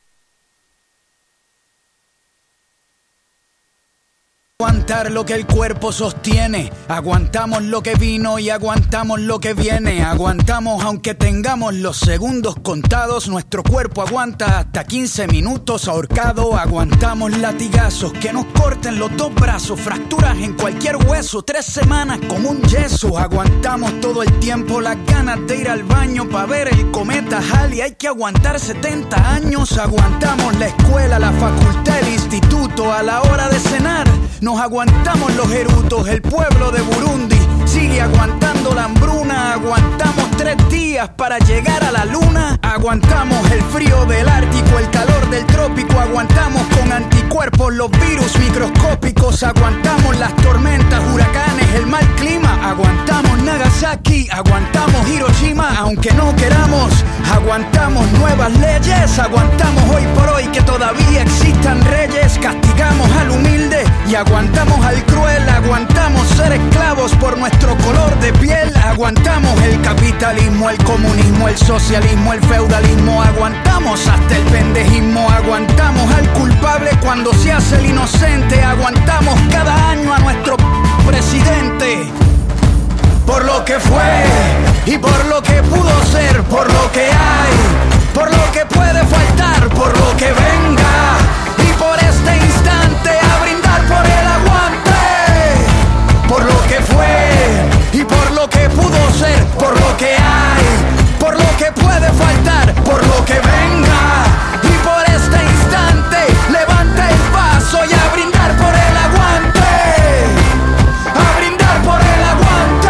Aguantar lo que el cuerpo sostiene, aguantamos lo que vino y aguantamos lo que viene, aguantamos aunque tengamos los segundos contados, nuestro cuerpo aguanta hasta quince minutos ahorcado, aguantamos latigazos que nos corten los dos brazos, fracturas en cualquier hueso, tres semanas con un yeso, aguantamos todo el tiempo las ganas de ir al baño para ver el cometa Halley, hay que aguantar setenta años, aguantamos la escuela, la facultad, el instituto, a la hora de cenar, nos aguantamos los erutos, el pueblo de Burundi sigue aguantando la hambruna, aguantamos tres días para llegar a la luna, aguantamos el frío del Ártico, el calor del trópico, aguantamos con anticuerpos los virus microscópicos, aguantamos las tormentas, huracanes, el mal clima, aguantamos Nagasaki, aguantamos Hiroshima, aunque no queramos, aguantamos nuevas leyes, aguantamos hoy por hoy que todavía todavía existan reyes, castigamos al humilde y aguantamos al cruel, aguantamos ser esclavos por nuestro color de piel, aguantamos el capitalismo, el comunismo, el socialismo, el feudalismo, aguantamos hasta el pendejismo, aguantamos al culpable cuando se hace el inocente, aguantamos cada año a nuestro presidente. Por lo que fue y por lo que pudo ser, por lo que hay, por lo que puede faltar, por lo que venga y por este instante a brindar por el aguante. Por lo que fue y por lo que pudo ser, por lo que hay, por lo que puede faltar, por lo que venga y por este instante levanta el vaso y a brindar por el aguante. A brindar por el aguante.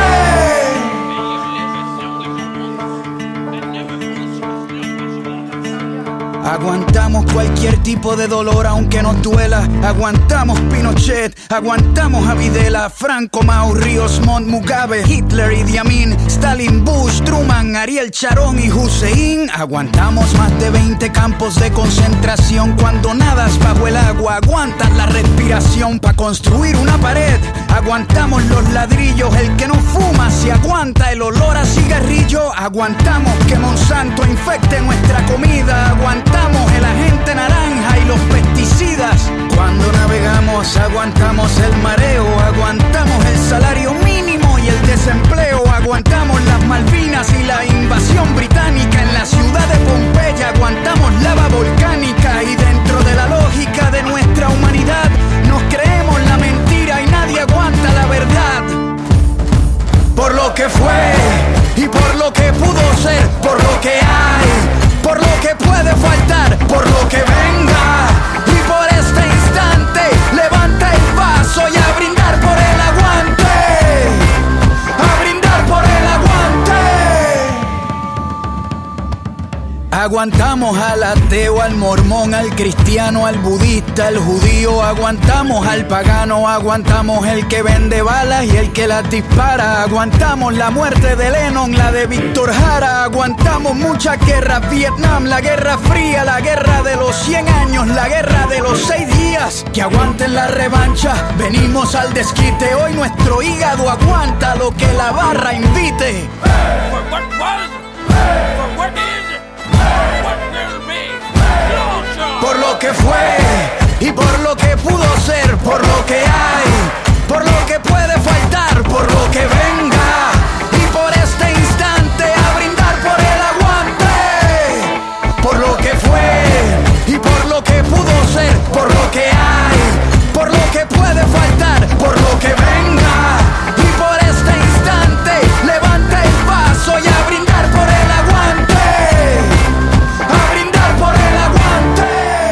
Aguantamos cualquier tipo de dolor aunque nos duela. Aguantamos Pinochet, aguantamos a Videla, Franco, Mao, Ríos Montt, Mugabe, Hitler, Idi Amin, Stalin, Bush, Truman, Ariel Sharon y Hussein. Aguantamos más de veinte campos de concentración. Cuando nadas bajo el agua aguantas la respiración para construir una pared. Aguantamos los ladrillos, el que no fuma se aguanta el olor a cigarrillo. Aguantamos que Monsanto infecte nuestra comida. Aguantamos el agente naranja y los pesticidas. Cuando navegamos aguantamos el mareo, aguantamos el salario mínimo y el desempleo, aguantamos las Malvinas y la invasión británica en la ciudad de Pompeya, aguantamos lava volcánica y dentro de la lógica de nuestra humanidad nos creemos la mentira y nadie aguanta la verdad. Por lo que fue y por lo que pudo ser, por lo que hay, por lo que puede faltar, por lo que venga y por este instante levanta el vaso y a brindar por el aguante. A brindar por el aguante. Aguantamos al ateo, al mormón, al cristiano, al budista, al judío, aguantamos al pagano, aguantamos el que vende balas y el que las dispara, aguantamos la muerte de Lennon, la de Víctor Jara, aguantamos muchas guerras, Vietnam, la Guerra Fría, la guerra de los cien años, la guerra de los seis días, que aguanten la revancha, venimos al desquite, hoy nuestro hígado aguanta lo que la barra invite. Por lo que fue y por lo que pudo ser, por lo que hay, por lo que puede faltar, por lo que venga y por este instante a brindar por el aguante. Por lo que fue y por lo que pudo ser, por lo que hay, por lo que puede faltar, por lo que venga y por este instante levanta el vaso y a brindar por el aguante. A brindar por el aguante.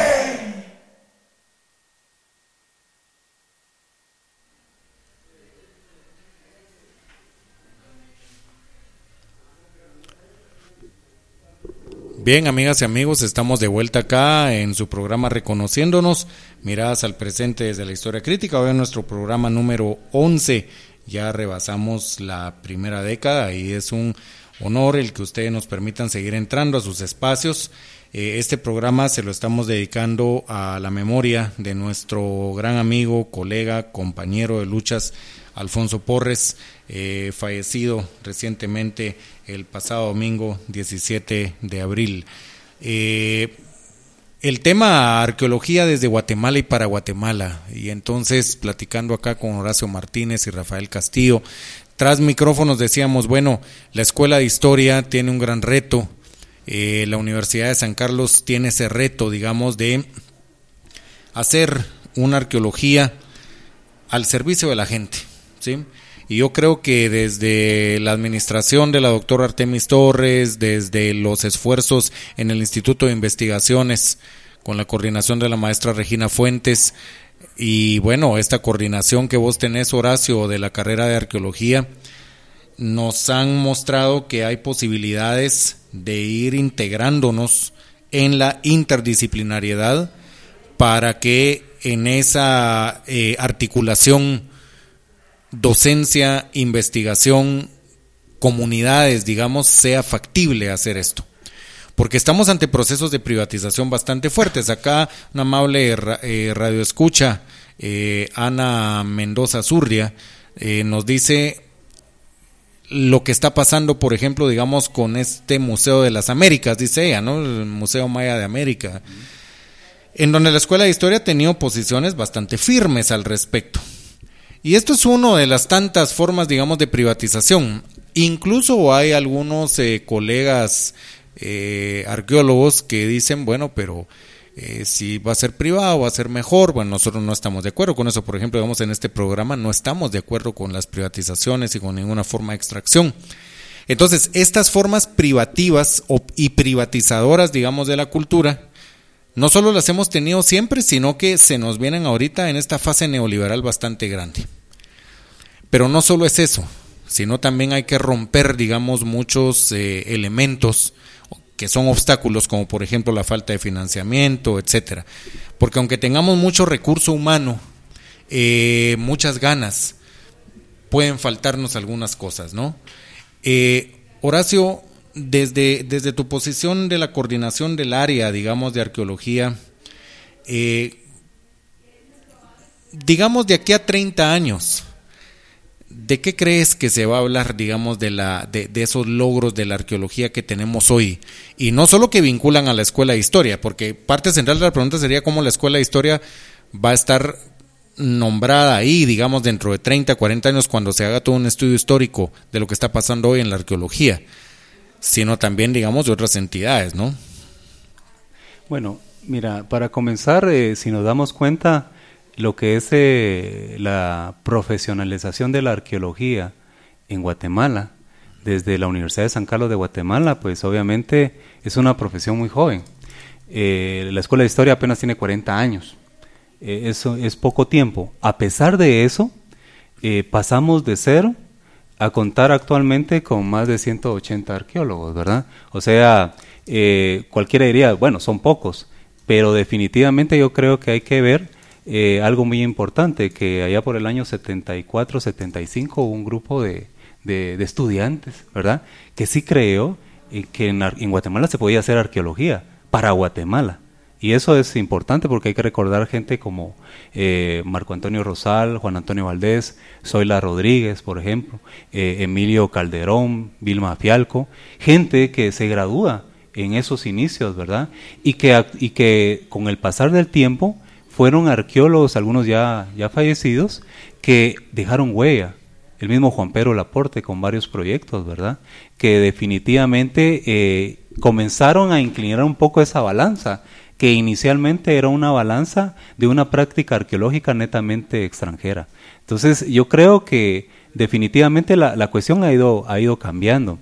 Bien, amigas y amigos, estamos de vuelta acá en su programa Reconociéndonos, miradas al presente desde la historia crítica. Hoy en nuestro programa número once, ya rebasamos la primera década y es un honor el que ustedes nos permitan seguir entrando a sus espacios. Eh, este programa se lo estamos dedicando a la memoria de nuestro gran amigo, colega, compañero de luchas, Alfonso Porres, eh, fallecido recientemente el pasado domingo diecisiete de abril. Eh, el tema arqueología desde Guatemala y para Guatemala, y entonces platicando acá con Horacio Martínez y Rafael Castillo, tras micrófonos decíamos, bueno, la Escuela de Historia tiene un gran reto, eh, la Universidad de San Carlos tiene ese reto, digamos, de hacer una arqueología al servicio de la gente, ¿sí? Y yo creo que desde la administración de la doctora Artemis Torres, desde los esfuerzos en el Instituto de Investigaciones, con la coordinación de la maestra Regina Fuentes, y bueno, esta coordinación que vos tenés, Horacio, de la carrera de arqueología, nos han mostrado que hay posibilidades de ir integrándonos en la interdisciplinariedad para que en esa eh, articulación docencia, investigación, comunidades, digamos, sea factible hacer esto. porque estamos ante procesos de privatización bastante fuertes. Acá una amable eh, radioescucha, eh, Ana Mendoza Zurria, eh, nos dice lo que está pasando, por ejemplo, digamos, con este Museo de las Américas, dice ella, ¿no? El Museo Maya de América, en donde la Escuela de Historia ha tenido posiciones bastante firmes al respecto. Y esto es una de las tantas formas, digamos, de privatización. Incluso hay algunos eh, colegas eh, arqueólogos que dicen, bueno, pero eh, si va a ser privado, va a ser mejor. Bueno, nosotros no estamos de acuerdo con eso. Por ejemplo, digamos, en este programa no estamos de acuerdo con las privatizaciones y con ninguna forma de extracción. Entonces, estas formas privativas o, y privatizadoras, digamos, de la cultura, no solo las hemos tenido siempre, sino que se nos vienen ahorita en esta fase neoliberal bastante grande. Pero no solo es eso, sino también hay que romper, digamos, muchos eh, elementos que son obstáculos, como por ejemplo la falta de financiamiento, etcétera. Porque aunque tengamos mucho recurso humano, eh, muchas ganas, pueden faltarnos algunas cosas, ¿no? Eh, Horacio, Desde, desde tu posición de la coordinación del área, digamos, de arqueología, eh, digamos, de aquí a treinta años, ¿de qué crees que se va a hablar, digamos, de, la, de, de esos logros de la arqueología que tenemos hoy? Y no solo que vinculan a la Escuela de Historia, porque parte central de la pregunta sería cómo la Escuela de Historia va a estar nombrada ahí, digamos, dentro de treinta, cuarenta años, cuando se haga todo un estudio histórico de lo que está pasando hoy en la arqueología, sino también, digamos, de otras entidades, ¿no? Bueno, mira, para comenzar, eh, si nos damos cuenta, lo que es eh, la profesionalización de la arqueología en Guatemala, desde la Universidad de San Carlos de Guatemala, pues obviamente es una profesión muy joven. Eh, la Escuela de Historia apenas tiene cuarenta años, eh, eso es poco tiempo. A pesar de eso, eh, pasamos de cero a contar actualmente con más de ciento ochenta arqueólogos, ¿verdad? O sea, eh, cualquiera diría, bueno, son pocos, pero definitivamente yo creo que hay que ver eh, algo muy importante, que allá por el año setenta y cuatro, setenta y cinco hubo un grupo de, de, de estudiantes, ¿verdad? Que sí creyó eh, que en, en Guatemala se podía hacer arqueología para Guatemala. Y eso es importante porque hay que recordar gente como eh, Marco Antonio Rosal, Juan Antonio Valdés, Zoila Rodríguez, por ejemplo, eh, Emilio Calderón, Vilma Fialco, gente que se gradúa en esos inicios, ¿verdad? Y que, y que con el pasar del tiempo fueron arqueólogos, algunos ya, ya fallecidos, que dejaron huella. El mismo Juan Pedro Laporte con varios proyectos, ¿verdad? Que definitivamente eh, comenzaron a inclinar un poco esa balanza, que inicialmente era una balanza de una práctica arqueológica netamente extranjera. Entonces, yo creo que definitivamente la, la cuestión ha ido, ha ido cambiando.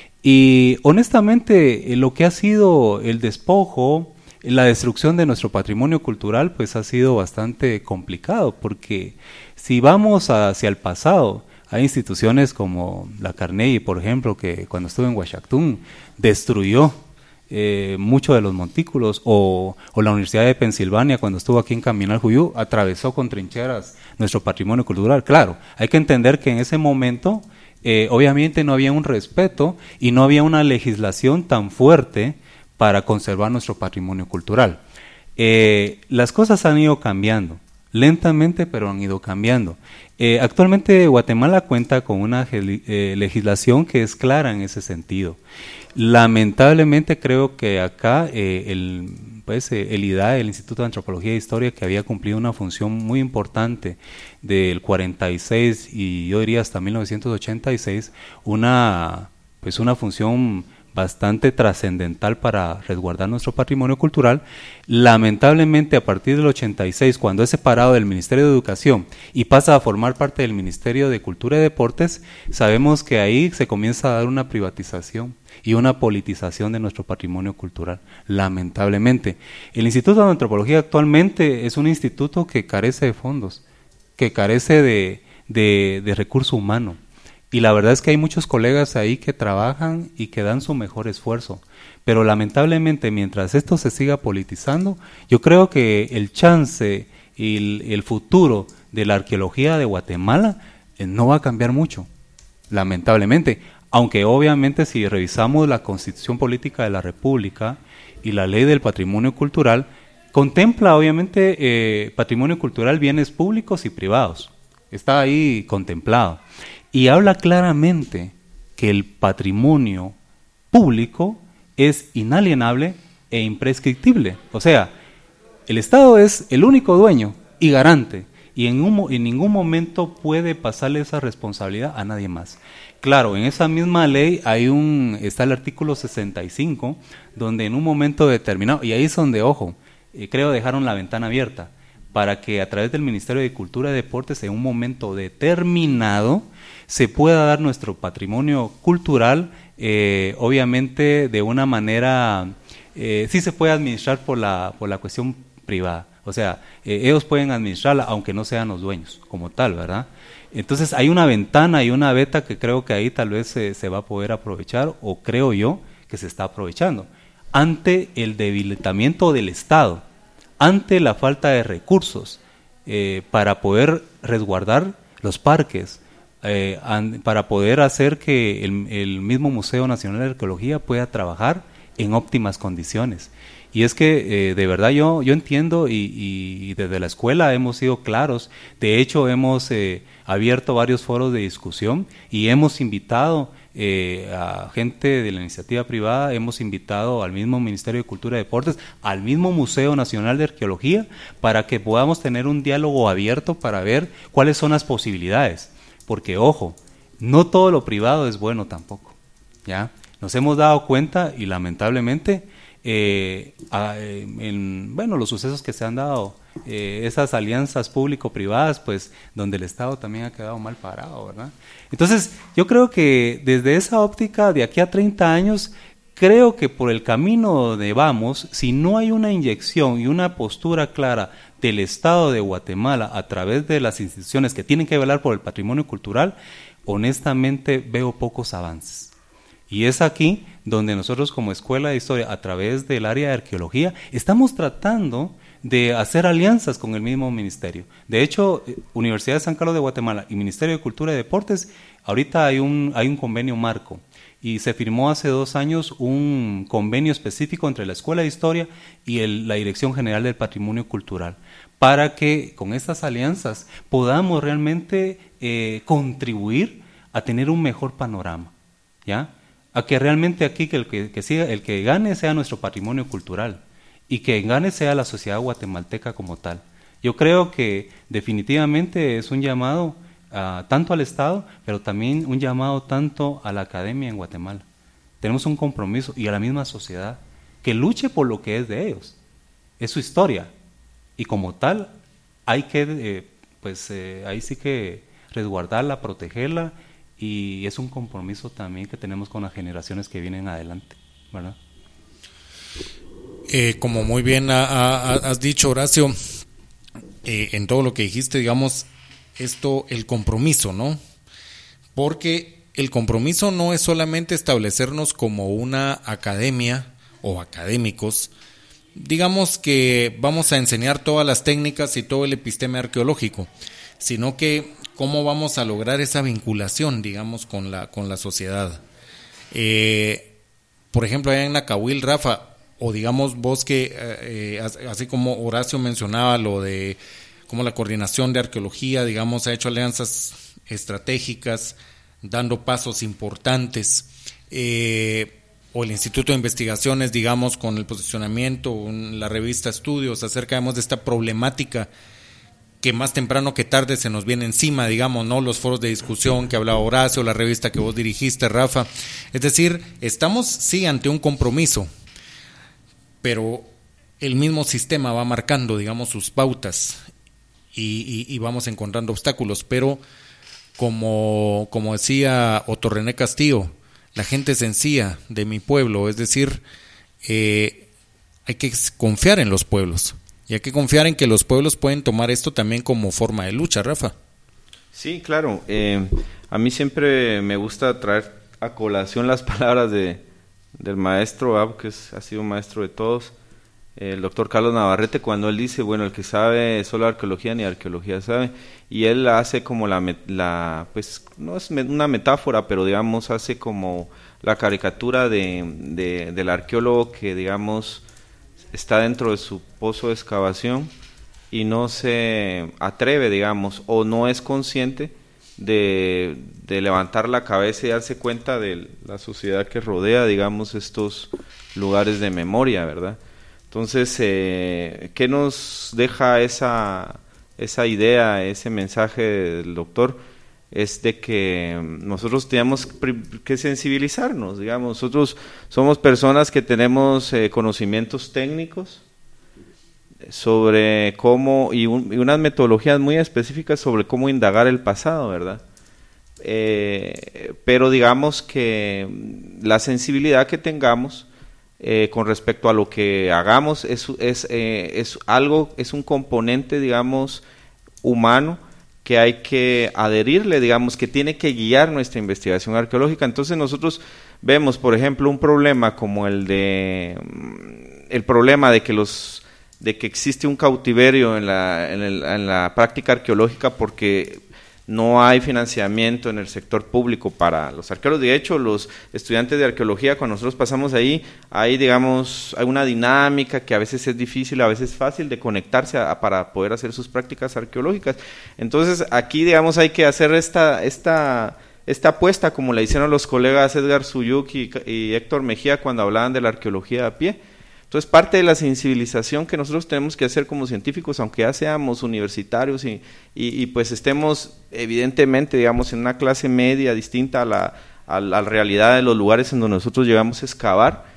Y honestamente, lo que ha sido el despojo, la destrucción de nuestro patrimonio cultural, pues ha sido bastante complicado, porque si vamos hacia el pasado, hay instituciones como la Carnegie, por ejemplo, que cuando estuvo en Huachactún destruyó Eh, muchos de los montículos, o, o la Universidad de Pensilvania cuando estuvo aquí en Caminal Juyú, atravesó con trincheras nuestro patrimonio cultural. Claro, hay que entender que en ese momento eh, obviamente no había un respeto y no había una legislación tan fuerte para conservar nuestro patrimonio cultural. Eh, las cosas han ido cambiando, lentamente, pero han ido cambiando. Eh, actualmente Guatemala cuenta con una eh, legislación que es clara en ese sentido. Lamentablemente creo que acá eh, el, pues, eh, el I D A E, el Instituto de Antropología e Historia, que había cumplido una función muy importante del cuarenta y seis y yo diría hasta mil novecientos ochenta y seis, una, pues una función bastante trascendental para resguardar nuestro patrimonio cultural. Lamentablemente, a partir del ochenta y seis, cuando es separado del Ministerio de Educación y pasa a formar parte del Ministerio de Cultura y Deportes, sabemos que ahí se comienza a dar una privatización y una politización de nuestro patrimonio cultural, lamentablemente. El Instituto de Antropología actualmente es un instituto que carece de fondos, que carece de, de, de recurso humano. Y la verdad es que hay muchos colegas ahí que trabajan y que dan su mejor esfuerzo. Pero lamentablemente, mientras esto se siga politizando, yo creo que el chance y el, el futuro de la arqueología de Guatemala eh, no va a cambiar mucho, lamentablemente. Aunque obviamente si revisamos la Constitución Política de la República y la Ley del Patrimonio Cultural, contempla obviamente eh, patrimonio cultural, bienes públicos y privados. Está ahí contemplado. Y habla claramente que el patrimonio público es inalienable e imprescriptible. O sea, el Estado es el único dueño y garante, y en, un, en ningún momento puede pasarle esa responsabilidad a nadie más. Claro, en esa misma ley hay un, está el artículo sesenta y cinco, donde en un momento determinado, y ahí es donde, ojo, eh, creo dejaron la ventana abierta, para que a través del Ministerio de Cultura y Deportes, en un momento determinado, se pueda dar nuestro patrimonio cultural, eh, obviamente de una manera, eh, sí se puede administrar por la, por la cuestión privada. O sea, eh, ellos pueden administrarla aunque no sean los dueños como tal, ¿verdad? Entonces hay una ventana y una beta que creo que ahí tal vez se, se va a poder aprovechar, o creo yo que se está aprovechando, ante el debilitamiento del Estado, ante la falta de recursos eh, para poder resguardar los parques, eh, an, para poder hacer que el, el mismo Museo Nacional de Arqueología pueda trabajar en óptimas condiciones. Y es que eh, de verdad yo, yo entiendo y, y desde la escuela hemos sido claros. De hecho hemos eh, abierto varios foros de discusión y hemos invitado eh, a gente de la iniciativa privada, hemos invitado al mismo Ministerio de Cultura y Deportes, al mismo Museo Nacional de Arqueología, para que podamos tener un diálogo abierto para ver cuáles son las posibilidades. Porque ojo, no todo lo privado es bueno tampoco, ¿ya? Nos hemos dado cuenta y lamentablemente Eh, a, en bueno, los sucesos que se han dado, eh, esas alianzas público-privadas, pues donde el Estado también ha quedado mal parado, ¿verdad? Entonces, yo creo que desde esa óptica, de aquí a treinta años, creo que por el camino donde vamos, si no hay una inyección y una postura clara del Estado de Guatemala a través de las instituciones que tienen que velar por el patrimonio cultural, honestamente veo pocos avances. Y es aquí donde nosotros como Escuela de Historia, a través del área de arqueología, estamos tratando de hacer alianzas con el mismo ministerio. De hecho, Universidad de San Carlos de Guatemala y Ministerio de Cultura y Deportes, ahorita hay un, hay un convenio marco, y se firmó hace dos años un convenio específico entre la Escuela de Historia y el, la Dirección General del Patrimonio Cultural, para que con estas alianzas podamos realmente eh, contribuir a tener un mejor panorama, ¿ya? A que realmente aquí que el que, que siga, el que gane sea nuestro patrimonio cultural y que gane sea la sociedad guatemalteca como tal. Yo creo que definitivamente es un llamado uh, tanto al Estado, pero también un llamado tanto a la academia en Guatemala. Tenemos un compromiso, y a la misma sociedad, que luche por lo que es de ellos. Es su historia, y como tal hay que, eh, pues eh, ahí sí que resguardarla, protegerla, y es un compromiso también que tenemos con las generaciones que vienen adelante, ¿verdad? Eh, como muy bien ha, ha, has dicho, Horacio, eh, en todo lo que dijiste, digamos, esto, el compromiso, ¿no? Porque el compromiso no es solamente establecernos como una academia o académicos, digamos que vamos a enseñar todas las técnicas y todo el episteme arqueológico, sino que cómo vamos a lograr esa vinculación, digamos, con la con la sociedad. Eh, por ejemplo, allá en Nacahuil, Rafa, o digamos vos que, eh, así como Horacio mencionaba lo de cómo la coordinación de arqueología, digamos, ha hecho alianzas estratégicas, dando pasos importantes, eh, o el Instituto de Investigaciones, digamos, con el posicionamiento, en la revista Estudios, acerca digamos, de esta problemática que más temprano que tarde se nos viene encima, digamos, ¿no? Los foros de discusión que hablaba Horacio, la revista que vos dirigiste, Rafa. Es decir, estamos, sí, ante un compromiso, pero el mismo sistema va marcando, digamos, sus pautas y, y, y vamos encontrando obstáculos, pero como, como decía Otto René Castillo, la gente sencilla de mi pueblo, es decir, eh, hay que confiar en los pueblos. Y hay que confiar en que los pueblos pueden tomar esto también como forma de lucha, Rafa. Sí, claro. Eh, a mí siempre me gusta traer a colación las palabras de, del maestro Ab, que es, ha sido maestro de todos, el doctor Carlos Navarrete, cuando él dice, bueno, el que sabe solo arqueología ni arqueología sabe, y él hace como la, la pues no es una metáfora, pero digamos hace como la caricatura de, de, del arqueólogo que digamos está dentro de su pozo de excavación y no se atreve, digamos, o no es consciente de, de levantar la cabeza y darse cuenta de la sociedad que rodea, digamos, estos lugares de memoria, ¿verdad? Entonces, eh, ¿qué nos deja esa, esa idea, ese mensaje del doctor? Es de que nosotros tenemos que sensibilizarnos, digamos, nosotros somos personas que tenemos eh, conocimientos técnicos sobre cómo, y, un, y unas metodologías muy específicas sobre cómo indagar el pasado, ¿verdad? Eh, pero digamos que la sensibilidad que tengamos Eh, con respecto a lo que hagamos es, es, eh, es algo, es un componente, digamos, humano que hay que adherirle, digamos, que tiene que guiar nuestra investigación arqueológica. Entonces nosotros vemos, por ejemplo, un problema como el de el problema de que los de que existe un cautiverio en la, en, el, en la práctica arqueológica porque no hay financiamiento en el sector público para los arqueólogos. De hecho, los estudiantes de arqueología, cuando nosotros pasamos ahí, hay, digamos, hay una dinámica que a veces es difícil, a veces fácil de conectarse a, para poder hacer sus prácticas arqueológicas. Entonces, aquí, digamos, hay que hacer esta, esta, esta apuesta, como le hicieron los colegas Edgar Suyuk y, y Héctor Mejía cuando hablaban de la arqueología a pie. Entonces, parte de la sensibilización que nosotros tenemos que hacer como científicos, aunque ya seamos universitarios y, y, y pues estemos evidentemente, digamos, en una clase media distinta a la, a la realidad de los lugares en donde nosotros llegamos a excavar,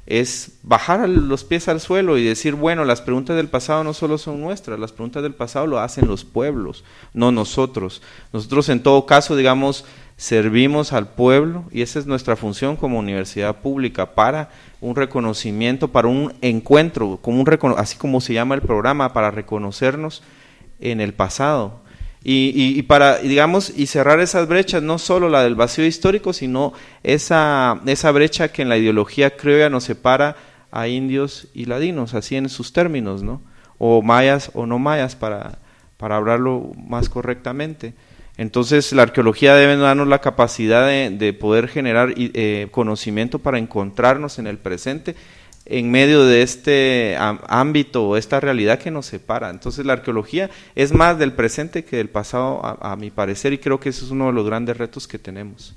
es bajar los pies al suelo y decir, bueno, las preguntas del pasado no solo son nuestras, las preguntas del pasado lo hacen los pueblos, no nosotros. Nosotros en todo caso, digamos, servimos al pueblo y esa es nuestra función como universidad pública para un reconocimiento, para un encuentro, como un recono- así como se llama el programa, para reconocernos en el pasado y, y, y para, digamos, y cerrar esas brechas, no solo la del vacío histórico, sino esa, esa brecha que en la ideología criolla nos separa a indios y ladinos, así en sus términos, ¿no? O mayas o no mayas, para, para hablarlo más correctamente. Entonces, la arqueología debe darnos la capacidad de, de poder generar eh, conocimiento para encontrarnos en el presente en medio de este ámbito o esta realidad que nos separa. Entonces, la arqueología es más del presente que del pasado, a, a mi parecer, y creo que ese es uno de los grandes retos que tenemos.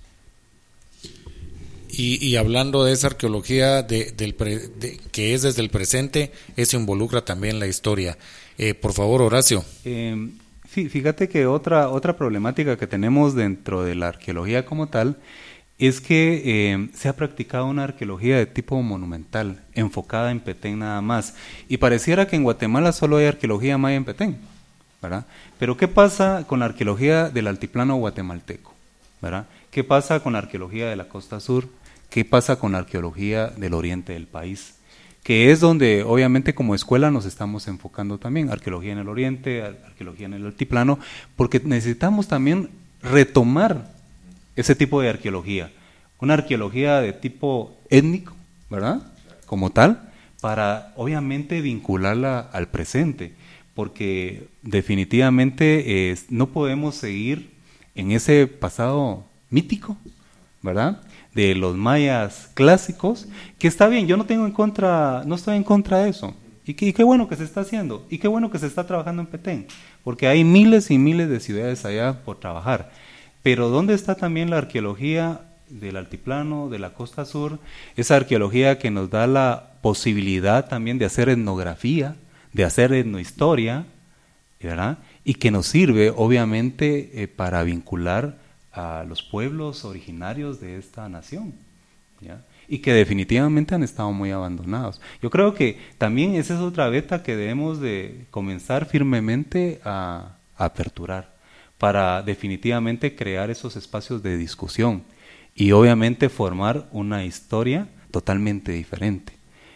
Y, y hablando de esa arqueología de, del pre, de, que es desde el presente, eso involucra también la historia. Eh, por favor, Horacio. Eh, Fíjate que otra, otra problemática que tenemos dentro de la arqueología como tal es que eh, se ha practicado una arqueología de tipo monumental, enfocada en Petén nada más. Y pareciera que en Guatemala solo hay arqueología maya en Petén, ¿verdad? Pero ¿qué pasa con la arqueología del altiplano guatemalteco? ¿Verdad? ¿Qué pasa con la arqueología de la costa sur? ¿Qué pasa con la arqueología del oriente del país? Que es donde obviamente como escuela nos estamos enfocando también, arqueología en el oriente, arqueología en el altiplano, porque necesitamos también retomar ese tipo de arqueología, una arqueología de tipo étnico, ¿verdad? Como tal, para obviamente vincularla al presente, porque definitivamente eh, no podemos seguir en ese pasado mítico, ¿verdad?, de los mayas clásicos, que está bien, yo no tengo en contra, no estoy en contra de eso, y, que, y qué bueno que se está haciendo, y qué bueno que se está trabajando en Petén, porque hay miles y miles de ciudades allá por trabajar, pero ¿dónde está también la arqueología del altiplano, de la costa sur, esa arqueología que nos da la posibilidad también de hacer etnografía, de hacer etnohistoria, ¿verdad?, y que nos sirve obviamente eh, para vincular a los pueblos originarios de esta nación, ¿ya?, y que definitivamente han estado muy abandonados. Yo creo que también esa es otra beta que debemos de comenzar firmemente a, a aperturar, para definitivamente crear esos espacios de discusión y obviamente formar una historia totalmente diferente,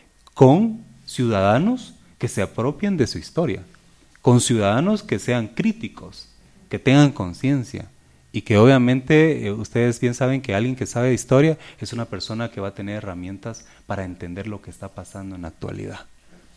con ciudadanos que se apropien de su historia, con ciudadanos que sean críticos, que tengan conciencia, y que obviamente eh, ustedes bien saben que alguien que sabe de historia es una persona que va a tener herramientas para entender lo que está pasando en la actualidad.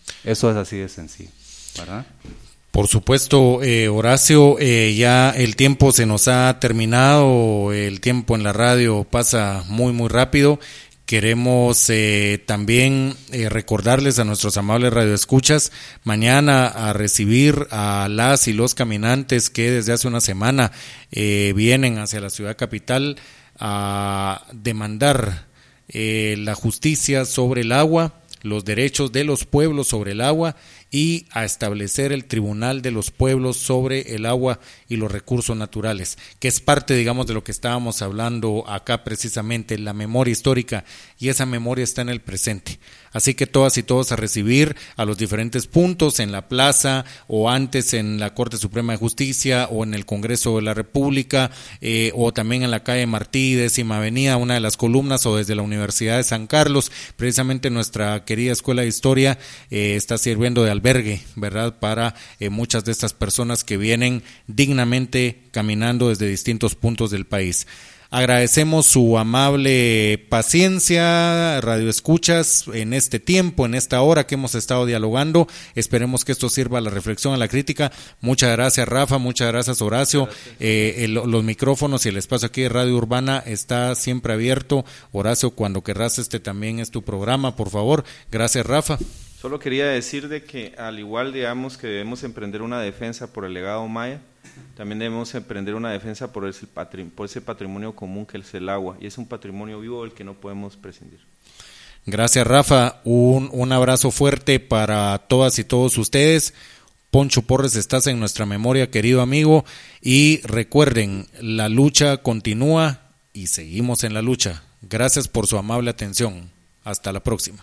Eso es así de sencillo, ¿verdad? Por supuesto, eh, Horacio, eh, ya el tiempo se nos ha terminado, el tiempo en la radio pasa muy muy rápido. Queremos eh, también eh, recordarles a nuestros amables radioescuchas mañana a recibir a las y los caminantes que desde hace una semana eh, vienen hacia la ciudad capital a demandar eh, la justicia sobre el agua, los derechos de los pueblos sobre el agua y a establecer el Tribunal de los Pueblos sobre el agua y los recursos naturales, que es parte, digamos, de lo que estábamos hablando acá precisamente, la memoria histórica, y esa memoria está en el presente. Así que todas y todos a recibir a los diferentes puntos en la plaza o antes en la Corte Suprema de Justicia o en el Congreso de la República eh, o también en la calle Martí, décima avenida, una de las columnas, o desde la Universidad de San Carlos. Precisamente nuestra querida Escuela de Historia eh, está sirviendo de albergue, ¿verdad?, para eh, muchas de estas personas que vienen dignamente caminando desde distintos puntos del país. Agradecemos su amable paciencia, radioescuchas, en este tiempo, en esta hora que hemos estado dialogando. Esperemos que esto sirva a la reflexión, a la crítica. Muchas gracias, Rafa, muchas gracias, Horacio. Gracias. Eh, el, los micrófonos y el espacio aquí de Radio Urbana está siempre abierto. Horacio, cuando querrás, este también es tu programa, por favor. Gracias, Rafa. Solo quería decir de que al igual, digamos, que debemos emprender una defensa por el legado maya, también debemos emprender una defensa por ese, patrim- por ese patrimonio común que es el agua, y es un patrimonio vivo del que no podemos prescindir. Gracias, Rafa. Un, un abrazo fuerte para todas y todos ustedes. Poncho Porres, estás en nuestra memoria, querido amigo, y recuerden, la lucha continúa y seguimos en la lucha. Gracias por su amable atención. Hasta la próxima.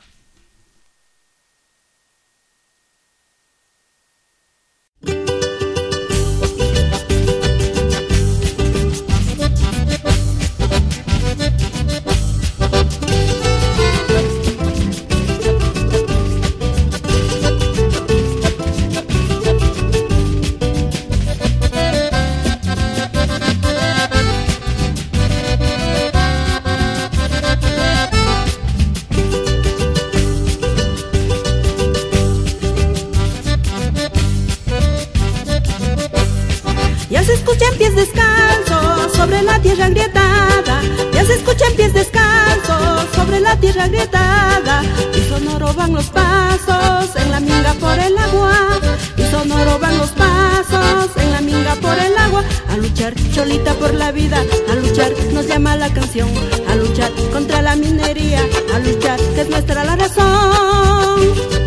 Tierra agrietada, ya se escuchan pies descalzos sobre la tierra agrietada, y sonoro van los pasos en la minga por el agua, y sonoro van los pasos en la minga por el agua, a luchar cholita por la vida, a luchar nos llama la canción, a luchar contra la minería, a luchar que es nuestra la razón.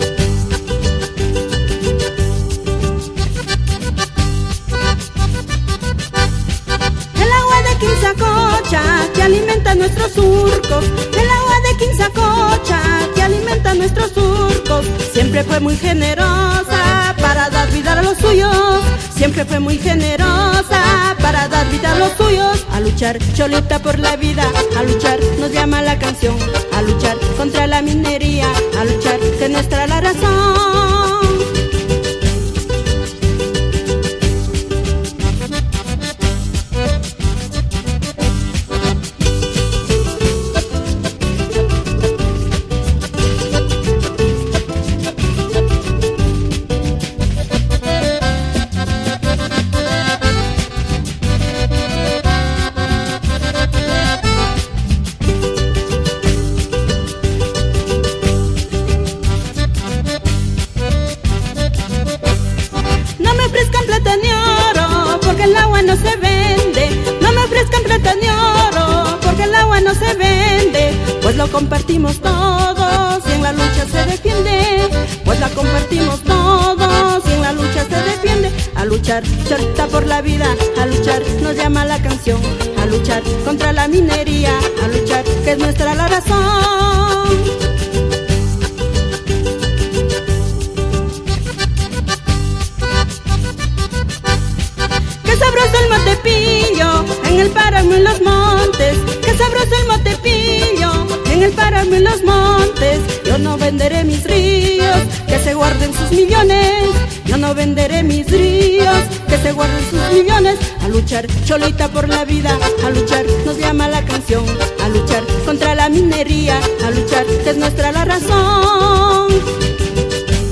Quinzacocha que alimenta nuestros surcos, el agua de Quinzacocha que alimenta nuestros surcos, siempre fue muy generosa para dar vida a los suyos, siempre fue muy generosa para dar vida a los suyos, a luchar cholita por la vida, a luchar nos llama la canción, a luchar contra la minería, a luchar que nuestra la razón. Pues lo compartimos todos y en la lucha se defiende, pues la compartimos todos y en la lucha se defiende, a luchar cholita por la vida, a luchar nos llama la canción, a luchar contra la minería, a luchar que es nuestra la razón. Qué sabroso el motepillo en el páramo y los montes, qué sabroso el motepillo en el páramo y los montes. Yo no venderé mis ríos, que se guarden sus millones. Yo no venderé mis ríos, que se guarden sus millones. A luchar cholita por la vida, a luchar nos llama la canción, a luchar contra la minería, a luchar que es nuestra la razón.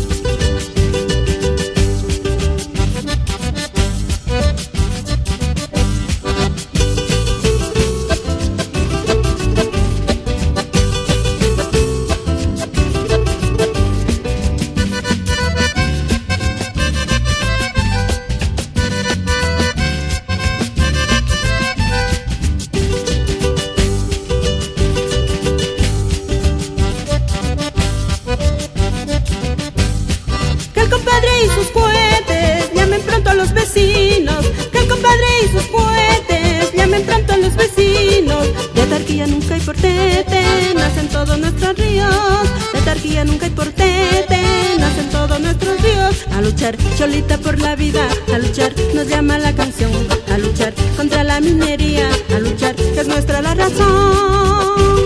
y sus cohetes, llamen pronto a los vecinos, que el compadre y sus cohetes, llamen pronto a los vecinos. De Tarquilla nunca hay portete, nacen todos nuestros ríos, de Tarquilla nunca hay portete, nacen todos nuestros ríos. A luchar, Cholita, por la vida, a luchar, nos llama la canción, a luchar contra la minería, a luchar, que es nuestra la razón.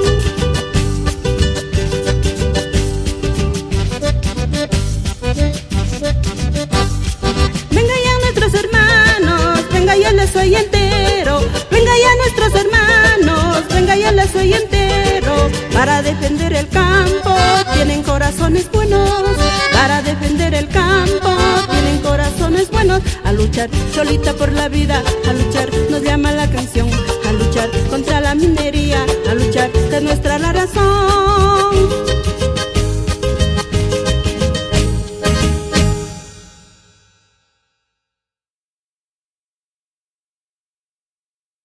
Venga ya nuestros hermanos, venga ya les soy entero, venga ya nuestros hermanos, venga ya les soy entero, para defender el campo, tienen corazones buenos, para defender el campo, tienen corazones buenos. A luchar, Cholita, por la vida, a luchar, nos llama la canción, a luchar contra la minería, a luchar, que es nuestra la razón.